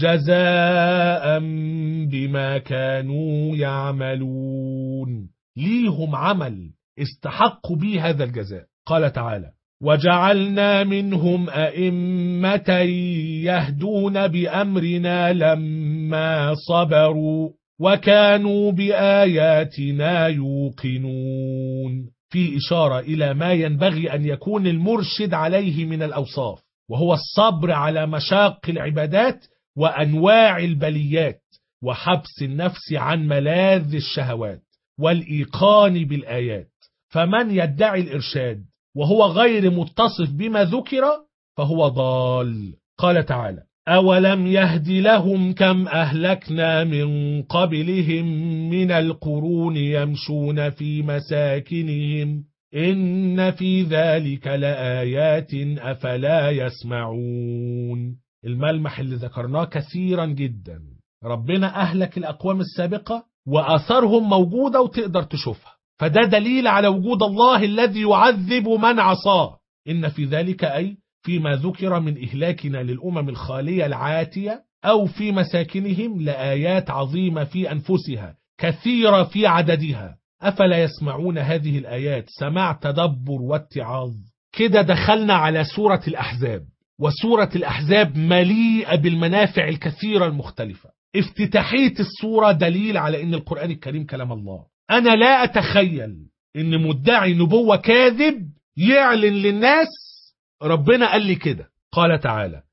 جزاء بما كانوا يعملون. ليهم عمل استحقوا به هذا الجزاء. قال تعالى وجعلنا منهم أئمة يهدون بأمرنا لما صبروا وكانوا بآياتنا يوقنون. في إشارة إلى ما ينبغي أن يكون المرشد عليه من الأوصاف، وهو الصبر على مشاق العبادات وأنواع البليات، وحبس النفس عن ملاذ الشهوات، والإيقان بالآيات. فمن يدعي الإرشاد وهو غير متصف بما ذكر فهو ضال. قال تعالى أولم يهد لهم كم أهلكنا من قبلهم من القرون يمشون في مساكنهم إن في ذلك لآيات أفلا يسمعون. الملمح اللي ذكرناه كثيرا جدا، ربنا أهلك الأقوام السابقة وآثارهم موجودة وتقدر تشوفها، فده دليل على وجود الله الذي يعذب من عصاه. إن في ذلك أي فيما ذكر من إهلاكنا للأمم الخالية العاتية أو في مساكنهم لآيات عظيمة في أنفسها كثيرة في عددها، أفلا يسمعون هذه الآيات سماع تدبر واتعاظ. كده دخلنا على سورة الأحزاب، وسورة الأحزاب مليئة بالمنافع الكثيرة المختلفة. افتتاحية السورة دليل على أن القرآن الكريم كلام الله. أنا لا أتخيل أن مدعي نبوة كاذب يعلن للناس ربنا قال لي كده. قال تعالى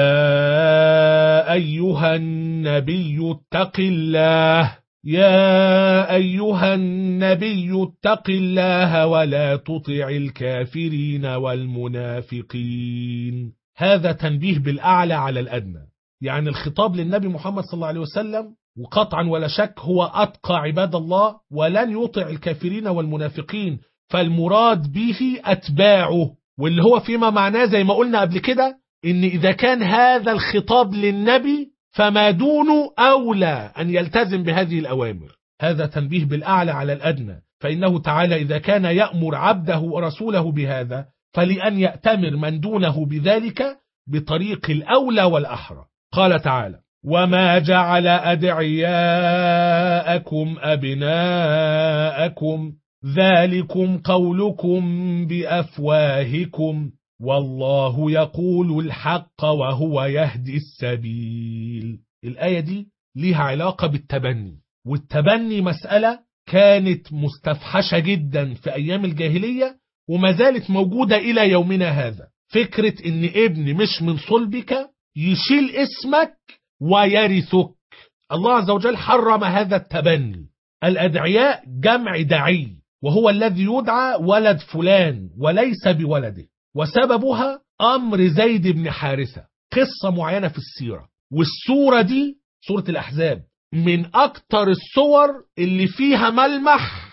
يا أيها النبي اتق الله، يا أيها النبي اتق الله ولا تطع الكافرين والمنافقين. هذا تنبيه بالأعلى على الأدنى، يعني الخطاب للنبي محمد صلى الله عليه وسلم، وقطعا ولا شك هو أتقى عباد الله ولن يطع الكافرين والمنافقين، فالمراد به أتباعه، واللي هو فيما معناه زي ما قلنا قبل كده إن إذا كان هذا الخطاب للنبي فما دونه أولى أن يلتزم بهذه الأوامر. هذا تنبيه بالأعلى على الأدنى، فإنه تعالى إذا كان يأمر عبده ورسوله بهذا فلأن يأتمر من دونه بذلك بطريق الأولى والأحرى. قال تعالى وما جعل أدعياءكم أبناءكم ذلكم قولكم بأفواهكم والله يقول الحق وهو يهدي السبيل. الآية دي ليها علاقة بالتبني، والتبني مسألة كانت مستفحشة جدا في أيام الجاهلية وما زالت موجودة إلى يومنا هذا. فكرة إن ابن مش من صلبك يشيل اسمك ويرثك. الله عز وجل حرم هذا التبني، الأدعياء جمع دعي، وهو الذي يدعى ولد فلان وليس بولده. وسببها أمر زيد بن حارثة، قصة معينة في السيرة، والسورة دي سورة الأحزاب من أكتر السور اللي فيها ملمح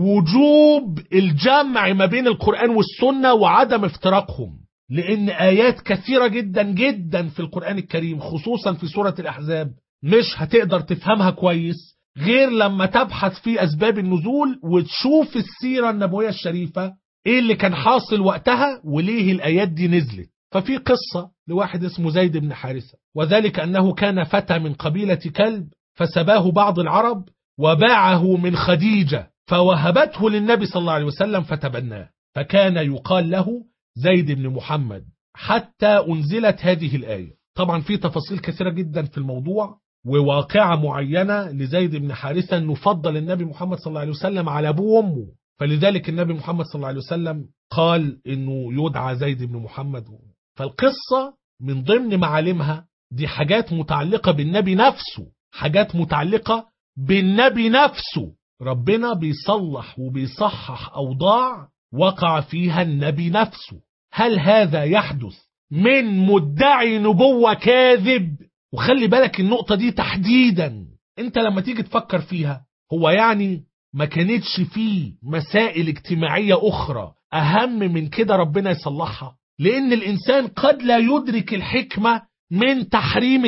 وجوب الجمع ما بين القرآن والسنة وعدم افتراقهم، لأن آيات كثيرة جدا جدا في القرآن الكريم خصوصا في سورة الأحزاب مش هتقدر تفهمها كويس غير لما تبحث في أسباب النزول وتشوف السيرة النبوية الشريفة إيه اللي كان حاصل وقتها وليه الآيات دي نزلت. ففي قصة لواحد اسمه زيد بن حارثة، وذلك أنه كان فتى من قبيلة كلب فسباه بعض العرب وباعه من خديجة فوهبته للنبي صلى الله عليه وسلم فتبناه، فكان يقال له زيد بن محمد حتى أنزلت هذه الآية. طبعا في تفاصيل كثيرة جدا في الموضوع وواقعة معينة لزيد بن حارثة أنه فضل النبي محمد صلى الله عليه وسلم على أبوه وأمه، فلذلك النبي محمد صلى الله عليه وسلم قال أنه يدعى زيد بن محمد. فالقصة من ضمن معالمها دي حاجات متعلقة بالنبي نفسه، حاجات متعلقة بالنبي نفسه، ربنا بيصلح وبيصحح أوضاع وقع فيها النبي نفسه. هل هذا يحدث من مدعي نبوة كاذب؟ وخلي بالك النقطة دي تحديدا، انت لما تيجي تفكر فيها هو يعني ما كانتش فيه مسائل اجتماعية أخرى أهم من كده ربنا يصلحها؟ لأن الإنسان قد لا يدرك الحكمة من تحريم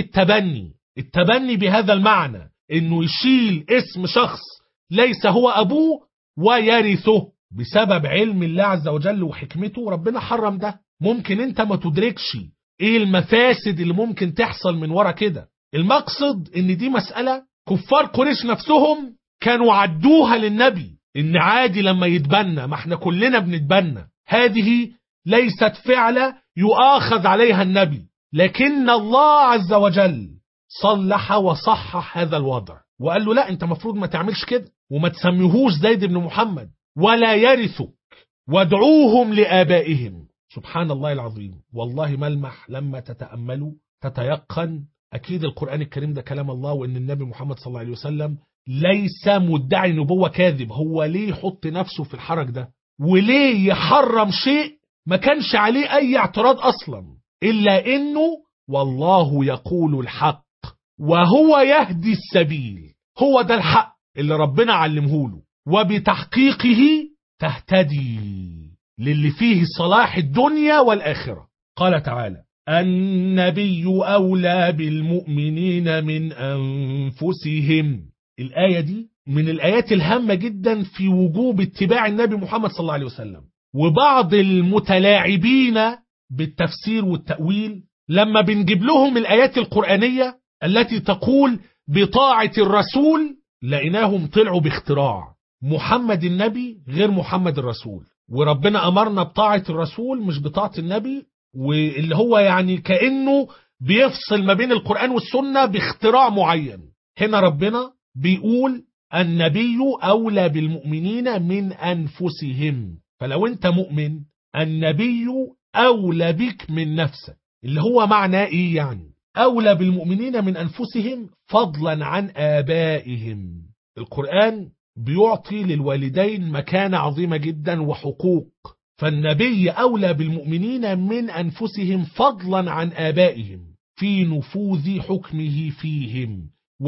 التبني بهذا المعنى إنه يشيل اسم شخص ليس هو أبوه ويرثه بسبب علم الله عز وجل وحكمته. ربنا حرم ده. ممكن انت ما تدركش ايه المفاسد اللي ممكن تحصل من ورا كده. المقصد ان دي مسألة كفار قريش نفسهم كانوا عدوها للنبي، ان عادي لما يتبنى، ما احنا كلنا بنتبنى، هذه ليست فعلة يؤاخذ عليها النبي، لكن الله عز وجل صلح وصحح هذا الوضع وقال له لا، انت مفروض ما تعملش كده وما تسميهوش زيد بن محمد ولا يرثك وادعوهم لآبائهم. سبحان الله العظيم. والله ملمح لما تتأملوا تتيقن أكيد القرآن الكريم ده كلام الله، وإن النبي محمد صلى الله عليه وسلم ليس مدعي نبوة كاذب. هو ليه يحط نفسه في الحرج ده وليه يحرم شيء ما كانش عليه أي اعتراض أصلا، إلا إنه والله يقول الحق وهو يهدي السبيل. هو ده الحق اللي ربنا علمه له، وبتحقيقه تهتدي للي فيه صلاح الدنيا والآخرة. قال تعالى: النبي أولى بالمؤمنين من أنفسهم. الآية دي من الآيات الهامة جدا في وجوب اتباع النبي محمد صلى الله عليه وسلم. وبعض المتلاعبين بالتفسير والتأويل لما بنجيب لهم الآيات القرآنية التي تقول بطاعة الرسول لقيناهم طلعوا باختراع. محمد النبي غير محمد الرسول، وربنا أمرنا بطاعة الرسول مش بطاعة النبي، واللي هو يعني كأنه بيفصل ما بين القرآن والسنة باختراع معين. هنا ربنا بيقول النبي أولى بالمؤمنين من أنفسهم، فلو أنت مؤمن النبي أولى بك من نفسك. اللي هو معناه إيه يعني؟ أولى بالمؤمنين من أنفسهم فضلا عن آبائهم. القرآن بيعطي للوالدين مكانة عظيمة جدا وحقوق، فالنبي أولى بالمؤمنين من أنفسهم فضلا عن آبائهم في نفوذ حكمه فيهم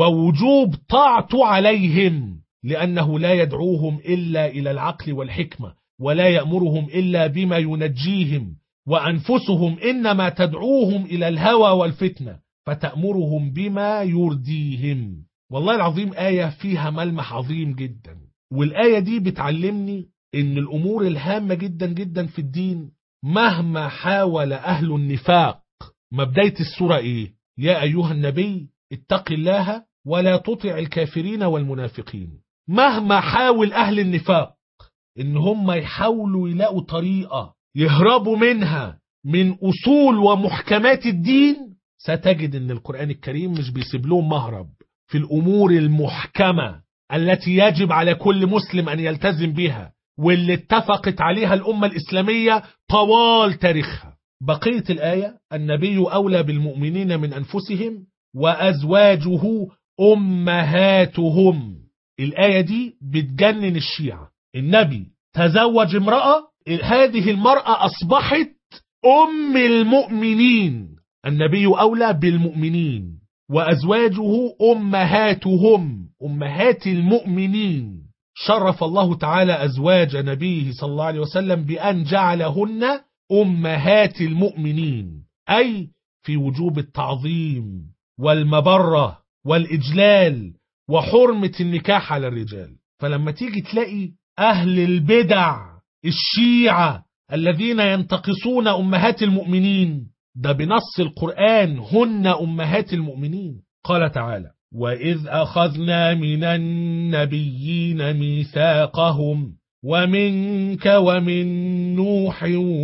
ووجوب طاعته عليهم، لأنه لا يدعوهم إلا إلى العقل والحكمة ولا يأمرهم إلا بما ينجيهم، وأنفسهم إنما تدعوهم إلى الهوى والفتنة فتأمرهم بما يرديهم. والله العظيم آية فيها ملمح عظيم جدا، والآية دي بتعلمني إن الأمور الهامة جدا جدا في الدين مهما حاول أهل النفاق. ما بداية السورة إيه؟ يا أيها النبي اتق الله ولا تطع الكافرين والمنافقين. مهما حاول أهل النفاق إن هم يحاولوا يلاقوا طريقة يهربوا منها من أصول ومحكمات الدين، ستجد إن القرآن الكريم مش بيسيب لهم مهرب في الأمور المحكمة التي يجب على كل مسلم أن يلتزم بها، واللي اتفقت عليها الأمة الإسلامية طوال تاريخها. بقية الآية: النبي أولى بالمؤمنين من أنفسهم وأزواجه أمهاتهم. الآية دي بتجنن الشيعة. النبي تزوج امرأة، هذه المرأة أصبحت أم المؤمنين، النبي أولى بالمؤمنين وأزواجه أمهاتهم، أمهات المؤمنين. شرف الله تعالى أزواج نبيه صلى الله عليه وسلم بأن جعلهن أمهات المؤمنين، أي في وجوب التعظيم والمبرة والإجلال وحرمة النكاح على الرجال. فلما تيجي تلاقي أهل البدع الشيعة الذين ينتقصون أمهات المؤمنين، ده بنص القرآن هن أمهات المؤمنين. قال تعالى: وإذ أخذنا من النبيين ميثاقهم ومنك ومن نوح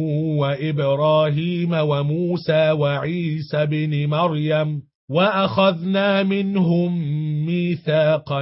وإبراهيم وموسى وعيسى بن مريم وأخذنا منهم ميثاقا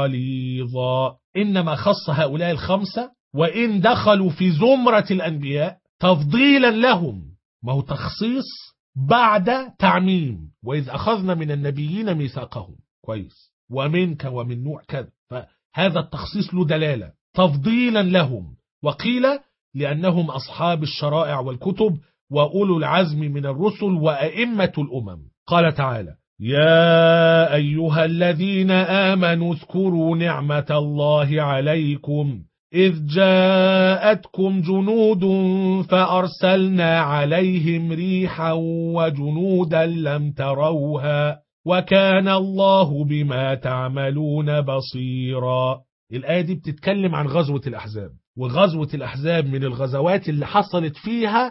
غليظا. إنما خص هؤلاء الخمسة وإن دخلوا في زمرة الأنبياء تفضيلا لهم، ما هو تخصيص بعد تعميم. وإذ أخذنا من النبيين ميثاقهم، كويس، ومنك ومن نوح كذا، فهذا التخصيص له دلالة تفضيلا لهم. وقيل لأنهم أصحاب الشرائع والكتب وأولو العزم من الرسل وأئمة الأمم. قال تعالى: يا أيها الذين آمنوا اذكروا نعمة الله عليكم إذ جاءتكم جنود فأرسلنا عليهم ريحا وجنودا لم تروها وكان الله بما تعملون بصيرا. الآية دي بتتكلم عن غزوة الأحزاب، وغزوة الأحزاب من الغزوات اللي حصلت فيها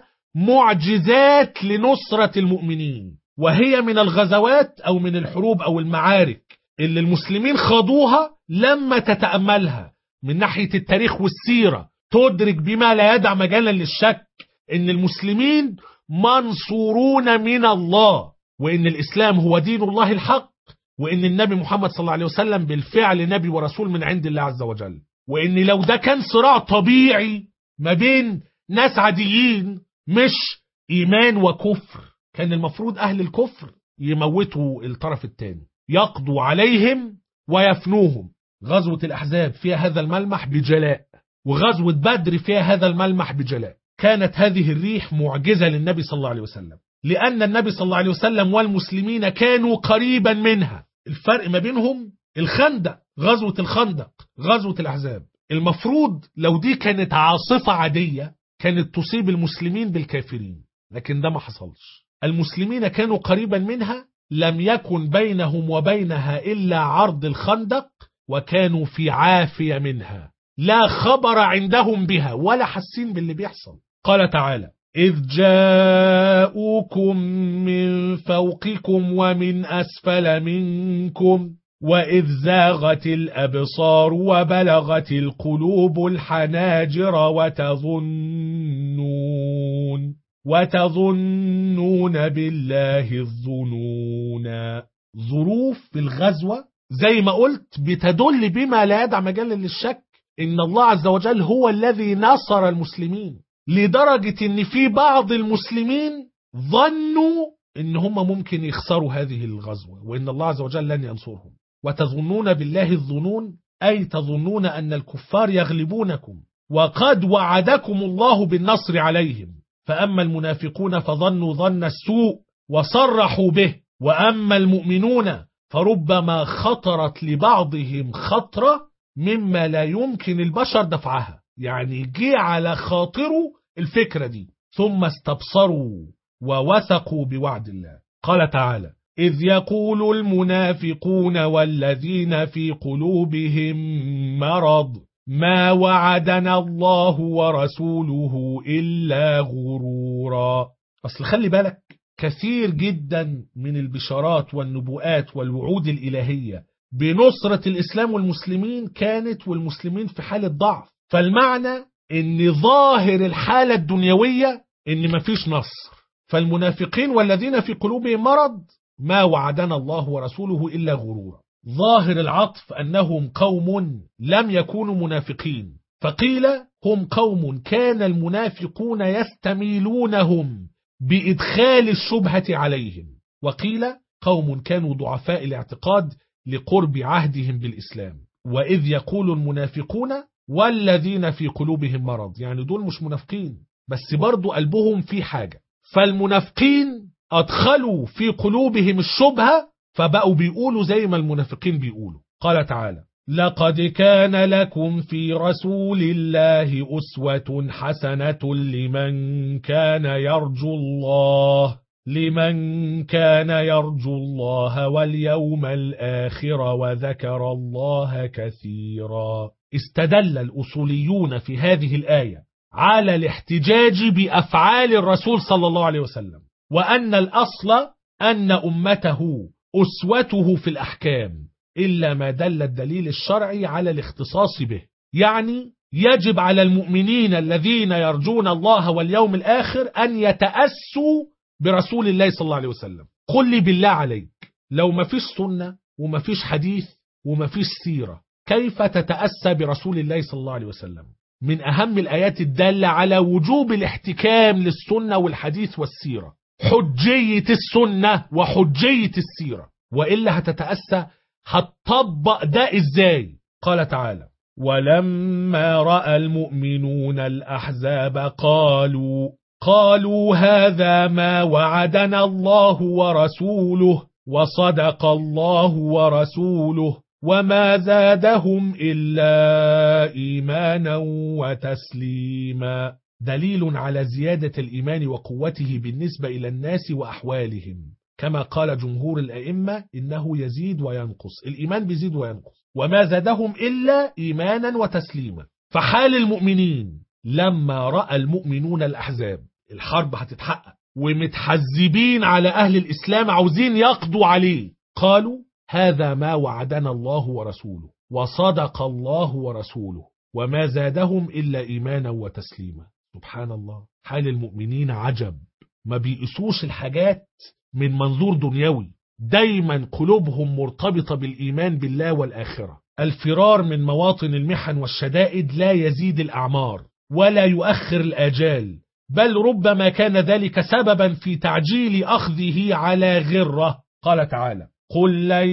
معجزات لنصرة المؤمنين، وهي من الغزوات أو من الحروب أو المعارك اللي المسلمين خاضوها لما تتأملها من ناحية التاريخ والسيرة تدرك بما لا يدع مجالا للشك إن المسلمين منصورون من الله، وإن الإسلام هو دين الله الحق، وإن النبي محمد صلى الله عليه وسلم بالفعل نبي ورسول من عند الله عز وجل. وإن لو ده كان صراع طبيعي ما بين ناس عاديين مش إيمان وكفر، كان المفروض أهل الكفر يموتوا الطرف الثاني، يقضوا عليهم ويفنوهم. غزوة الأحزاب فيها هذا الملمح بجلاء، وغزوة بدر فيها هذا الملمح بجلاء. كانت هذه الريح معجزة للنبي صلى الله عليه وسلم، لأن النبي صلى الله عليه وسلم والمسلمين كانوا قريبا منها. الفرق ما بينهم الخندق، غزوة الخندق، غزوة الأحزاب. المفروض لو دي كانت عاصفة عادية كانت تصيب المسلمين بالكافرين، لكن ده ما حصلش. المسلمين كانوا قريبا منها، لم يكن بينهم وبينها إلا عرض الخندق، وكانوا في عافية منها، لا خبر عندهم بها ولا حاسين باللي بيحصل. قال تعالى: إذ جاءوكم من فوقكم ومن أسفل منكم وإذ زاغت الأبصار وبلغت القلوب الحناجر وتظنون بالله الظنون. ظروف في الغزوة زي ما قلت بتدل بما لا يدع مجال للشك إن الله عز وجل هو الذي نصر المسلمين، لدرجة إن في بعض المسلمين ظنوا إن هم ممكن يخسروا هذه الغزوة وإن الله عز وجل لن ينصرهم. وتظنون بالله الظنون أي تظنون أن الكفار يغلبونكم، وقد وعدكم الله بالنصر عليهم. فأما المنافقون فظنوا ظن السوء وصرحوا به، وأما المؤمنون فربما خطرت لبعضهم خطرة مما لا يمكن البشر دفعها، يعني جه على خاطره الفكرة دي، ثم استبصروا ووثقوا بوعد الله. قال تعالى: إذ يقول المنافقون والذين في قلوبهم مرض ما وعدنا الله ورسوله إلا غرورا. أصل خلي بالك، كثير جدا من البشارات والنبوءات والوعود الإلهية بنصرة الإسلام والمسلمين كانت والمسلمين في حالة ضعف. فالمعنى ان ظاهر الحالة الدنيوية ان مفيش نصر. فالمنافقين والذين في قلوبهم مرض ما وعدنا الله ورسوله إلا غرورا. ظاهر العطف أنهم قوم لم يكونوا منافقين، فقيل هم قوم كان المنافقون يستميلونهم بإدخال الشبهة عليهم، وقيل قوم كانوا ضعفاء الاعتقاد لقرب عهدهم بالإسلام. وإذ يقول المنافقون والذين في قلوبهم مرض، يعني دول مش منافقين بس برضو قلبهم في حاجة. فالمنافقين أدخلوا في قلوبهم الشبهة فبقوا بيقولوا زي ما المنافقين بيقولوا. قال تعالى: لقد كان لكم في رسول الله أسوة حسنة لمن كان يرجو الله واليوم الآخر وذكر الله كثيرا. استدل الأصوليون في هذه الآية على الاحتجاج بأفعال الرسول صلى الله عليه وسلم، وأن الأصل أن أمته أسوته في الأحكام إلا ما دل الدليل الشرعي على الاختصاص به. يعني يجب على المؤمنين الذين يرجون الله واليوم الآخر أن يتأسوا برسول الله صلى الله عليه وسلم. قل لي بالله عليك، لو ما فيش سنة وما فيش حديث وما فيش سيرة، كيف تتأسى برسول الله صلى الله عليه وسلم؟ من أهم الآيات الدالة على وجوب الاحتكام للسنة والحديث والسيرة حجية السنة وحجية السيرة، وإلا هتتأسى هتطبق ده إزاي؟ قال تعالى: ولما رأى المؤمنون الأحزاب قالوا هذا ما وعدنا الله ورسوله وصدق الله ورسوله وما زادهم إلا إيمانا وتسليما. دليل على زيادة الإيمان وقوته بالنسبة إلى الناس وأحوالهم، كما قال جمهور الأئمة إنه يزيد وينقص، الإيمان بيزيد وينقص. وما زادهم إلا إيمانا وتسليما. فحال المؤمنين لما رأى المؤمنون الأحزاب، الحرب هتتحقق ومتحزبين على أهل الإسلام عاوزين يقضوا عليه، قالوا هذا ما وعدنا الله ورسوله وصدق الله ورسوله وما زادهم إلا إيمانا وتسليما. سبحان الله، حال المؤمنين عجب، ما بيقسوش الحاجات من منظور دنيوي، دايما قلوبهم مرتبطة بالإيمان بالله والآخرة. الفرار من مواطن المحن والشدائد لا يزيد الأعمار ولا يؤخر الآجال، بل ربما كان ذلك سببا في تعجيل أخذه على غرة. قال تعالى: قل لن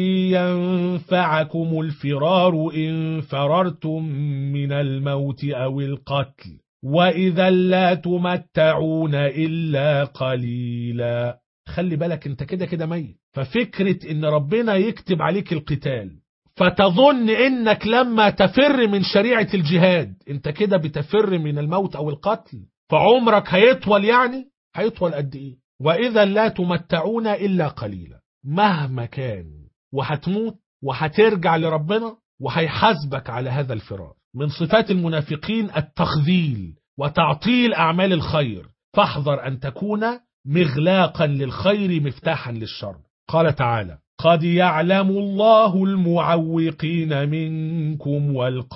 ينفعكم الفرار إن فررتم من الموت أو القتل وإذا لا تمتعون إلا قليلا. خلي بالك انت كده ميت، ففكرة ان ربنا يكتب عليك القتال فتظن انك لما تفر من شريعة الجهاد انت كده بتفر من الموت او القتل، فعمرك هيطول، يعني هيطول قد ايه؟ وإذا لا تمتعون إلا قليلا. مهما كان وهتموت وهترجع لربنا وهيحاسبك على هذا الفرار. من صفات المنافقين التخذيل وتعطيل أعمال الخير، فاحذر أن تكون مغلاقا للخير مفتاحا للشر. قال تعالى: قد يعلم الله المعوقين منكم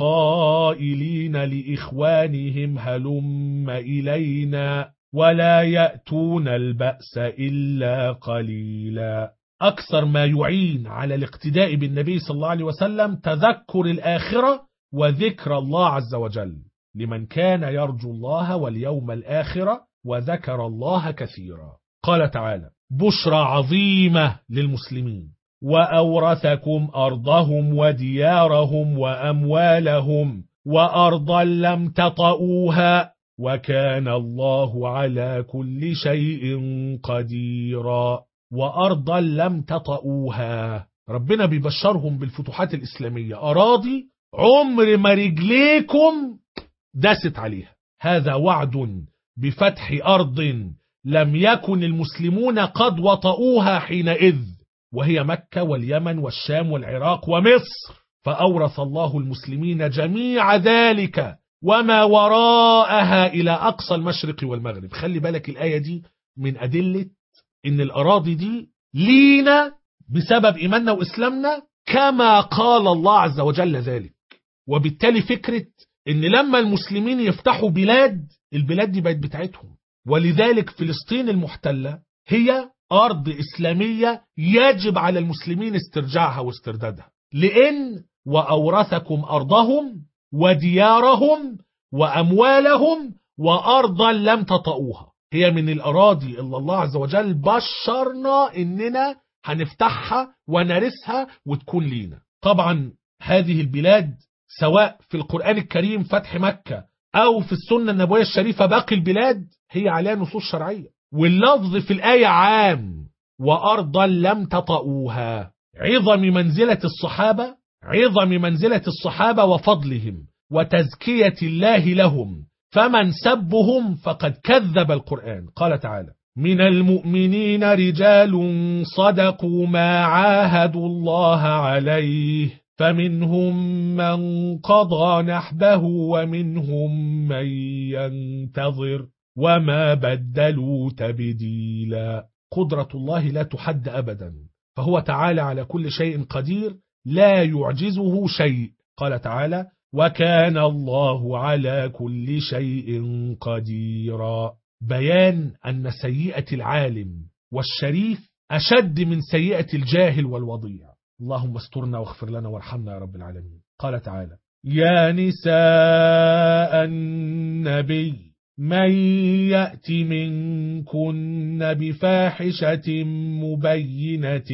والقائلين لإخوانهم هلم إلينا ولا يأتون البأس إلا قليلا. أكثر ما يعين على الاقتداء بالنبي صلى الله عليه وسلم تذكر الآخرة وذكر الله عز وجل، لمن كان يرجو الله واليوم الآخر وذكر الله كثيرا. قال تعالى: بشرى عظيمة للمسلمين وأورثكم أرضهم وديارهم وأموالهم وأرضا لم تطئوها وكان الله على كل شيء قديرا. وأرضا لم تطئوها، ربنا بيبشرهم بالفتوحات الإسلامية، أراضي عمر ما رجليكم داست عليها. هذا وعد بفتح أرض لم يكن المسلمون قد وطئوها حينئذ، وهي مكة واليمن والشام والعراق ومصر، فأورث الله المسلمين جميع ذلك وما وراءها إلى أقصى المشرق والمغرب. خلي بالك الآية دي من أدلة إن الأراضي دي لينا بسبب إيماننا وإسلامنا كما قال الله عز وجل ذلك. وبالتالي فكرة إن لما المسلمين يفتحوا بلاد، البلاد دي بقت بتاعتهم. ولذلك فلسطين المحتلة هي أرض إسلامية يجب على المسلمين استرجاعها واستردادها، لأن وأورثكم أرضهم وديارهم وأموالهم وأرضا لم تطئوها، هي من الأراضي اللي الله عز وجل بشرنا إننا هنفتحها ونرثها وتكون لينا. طبعا هذه البلاد سواء في القرآن الكريم فتح مكة أو في السنة النبوية الشريفة باقي البلاد هي عليها نصوص شرعية، واللفظ في الآية عام وأرضا لم تطئوها، عظم منزلة الصحابة وفضلهم وتزكية الله لهم، فمن سبهم فقد كذب القرآن. قال تعالى: من المؤمنين رجال صدقوا ما عاهدوا الله عليه فمنهم من قضى نحبه ومنهم من ينتظر وما بدلوا تبديلا. قدرة الله لا تحد أبدا، فهو تعالى على كل شيء قدير لا يعجزه شيء. قال تعالى: وكان الله على كل شيء قديرا. بيان أن سيئة العالم والشريف أشد من سيئة الجاهل والوضيع. اللهم استرنا واغفر لنا وارحمنا يا رب العالمين. قال تعالى: يا نساء النبي من يأت منكن بفاحشة مبينة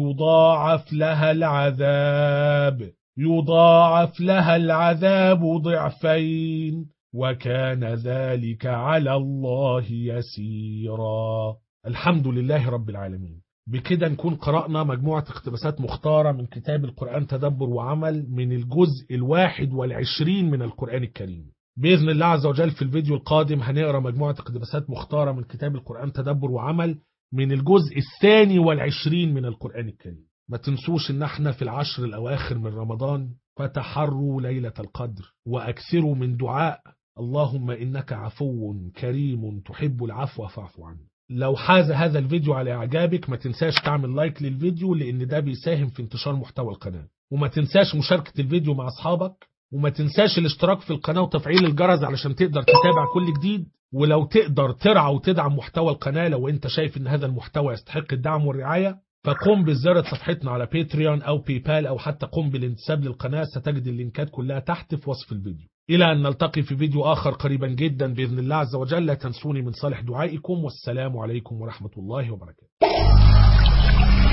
يضاعف لها العذاب ضعفين وكان ذلك على الله يسيرا. الحمد لله رب العالمين. بكده نكون قرأنا مجموعة اقتباسات مختارة من كتاب القرآن تدبر وعمل من الجزء 21 من القرآن الكريم. بإذن الله عز وجل في الفيديو القادم هنقرأ مجموعة اقتباسات مختارة من كتاب القرآن تدبر وعمل من الجزء 22 من القرآن الكريم. ما تنسوش ان احنا في العشر الأواخر من رمضان، فتحروا ليلة القدر وأكثروا من دعاء اللهم إنك عفو كريم تحب العفو فاعف عنه. لو حاز هذا الفيديو على إعجابك ما تنساش تعمل لايك للفيديو لأن ده بيساهم في انتشار محتوى القناة، وما تنساش مشاركة الفيديو مع أصحابك، وما تنساش الاشتراك في القناة وتفعيل الجرس علشان تقدر تتابع كل جديد. ولو تقدر ترعى وتدعم محتوى القناة لو انت شايف ان هذا المحتوى يستحق الدعم والرعاية، فقم بزيارة صفحتنا على باتريون أو بايبال أو حتى قم بالانتساب للقناة. ستجد اللينكات كلها تحت في وصف الفيديو. إلى أن نلتقي في فيديو آخر قريبا جدا بإذن الله عز وجل. لا تنسوني من صالح دعائكم، والسلام عليكم ورحمة الله وبركاته.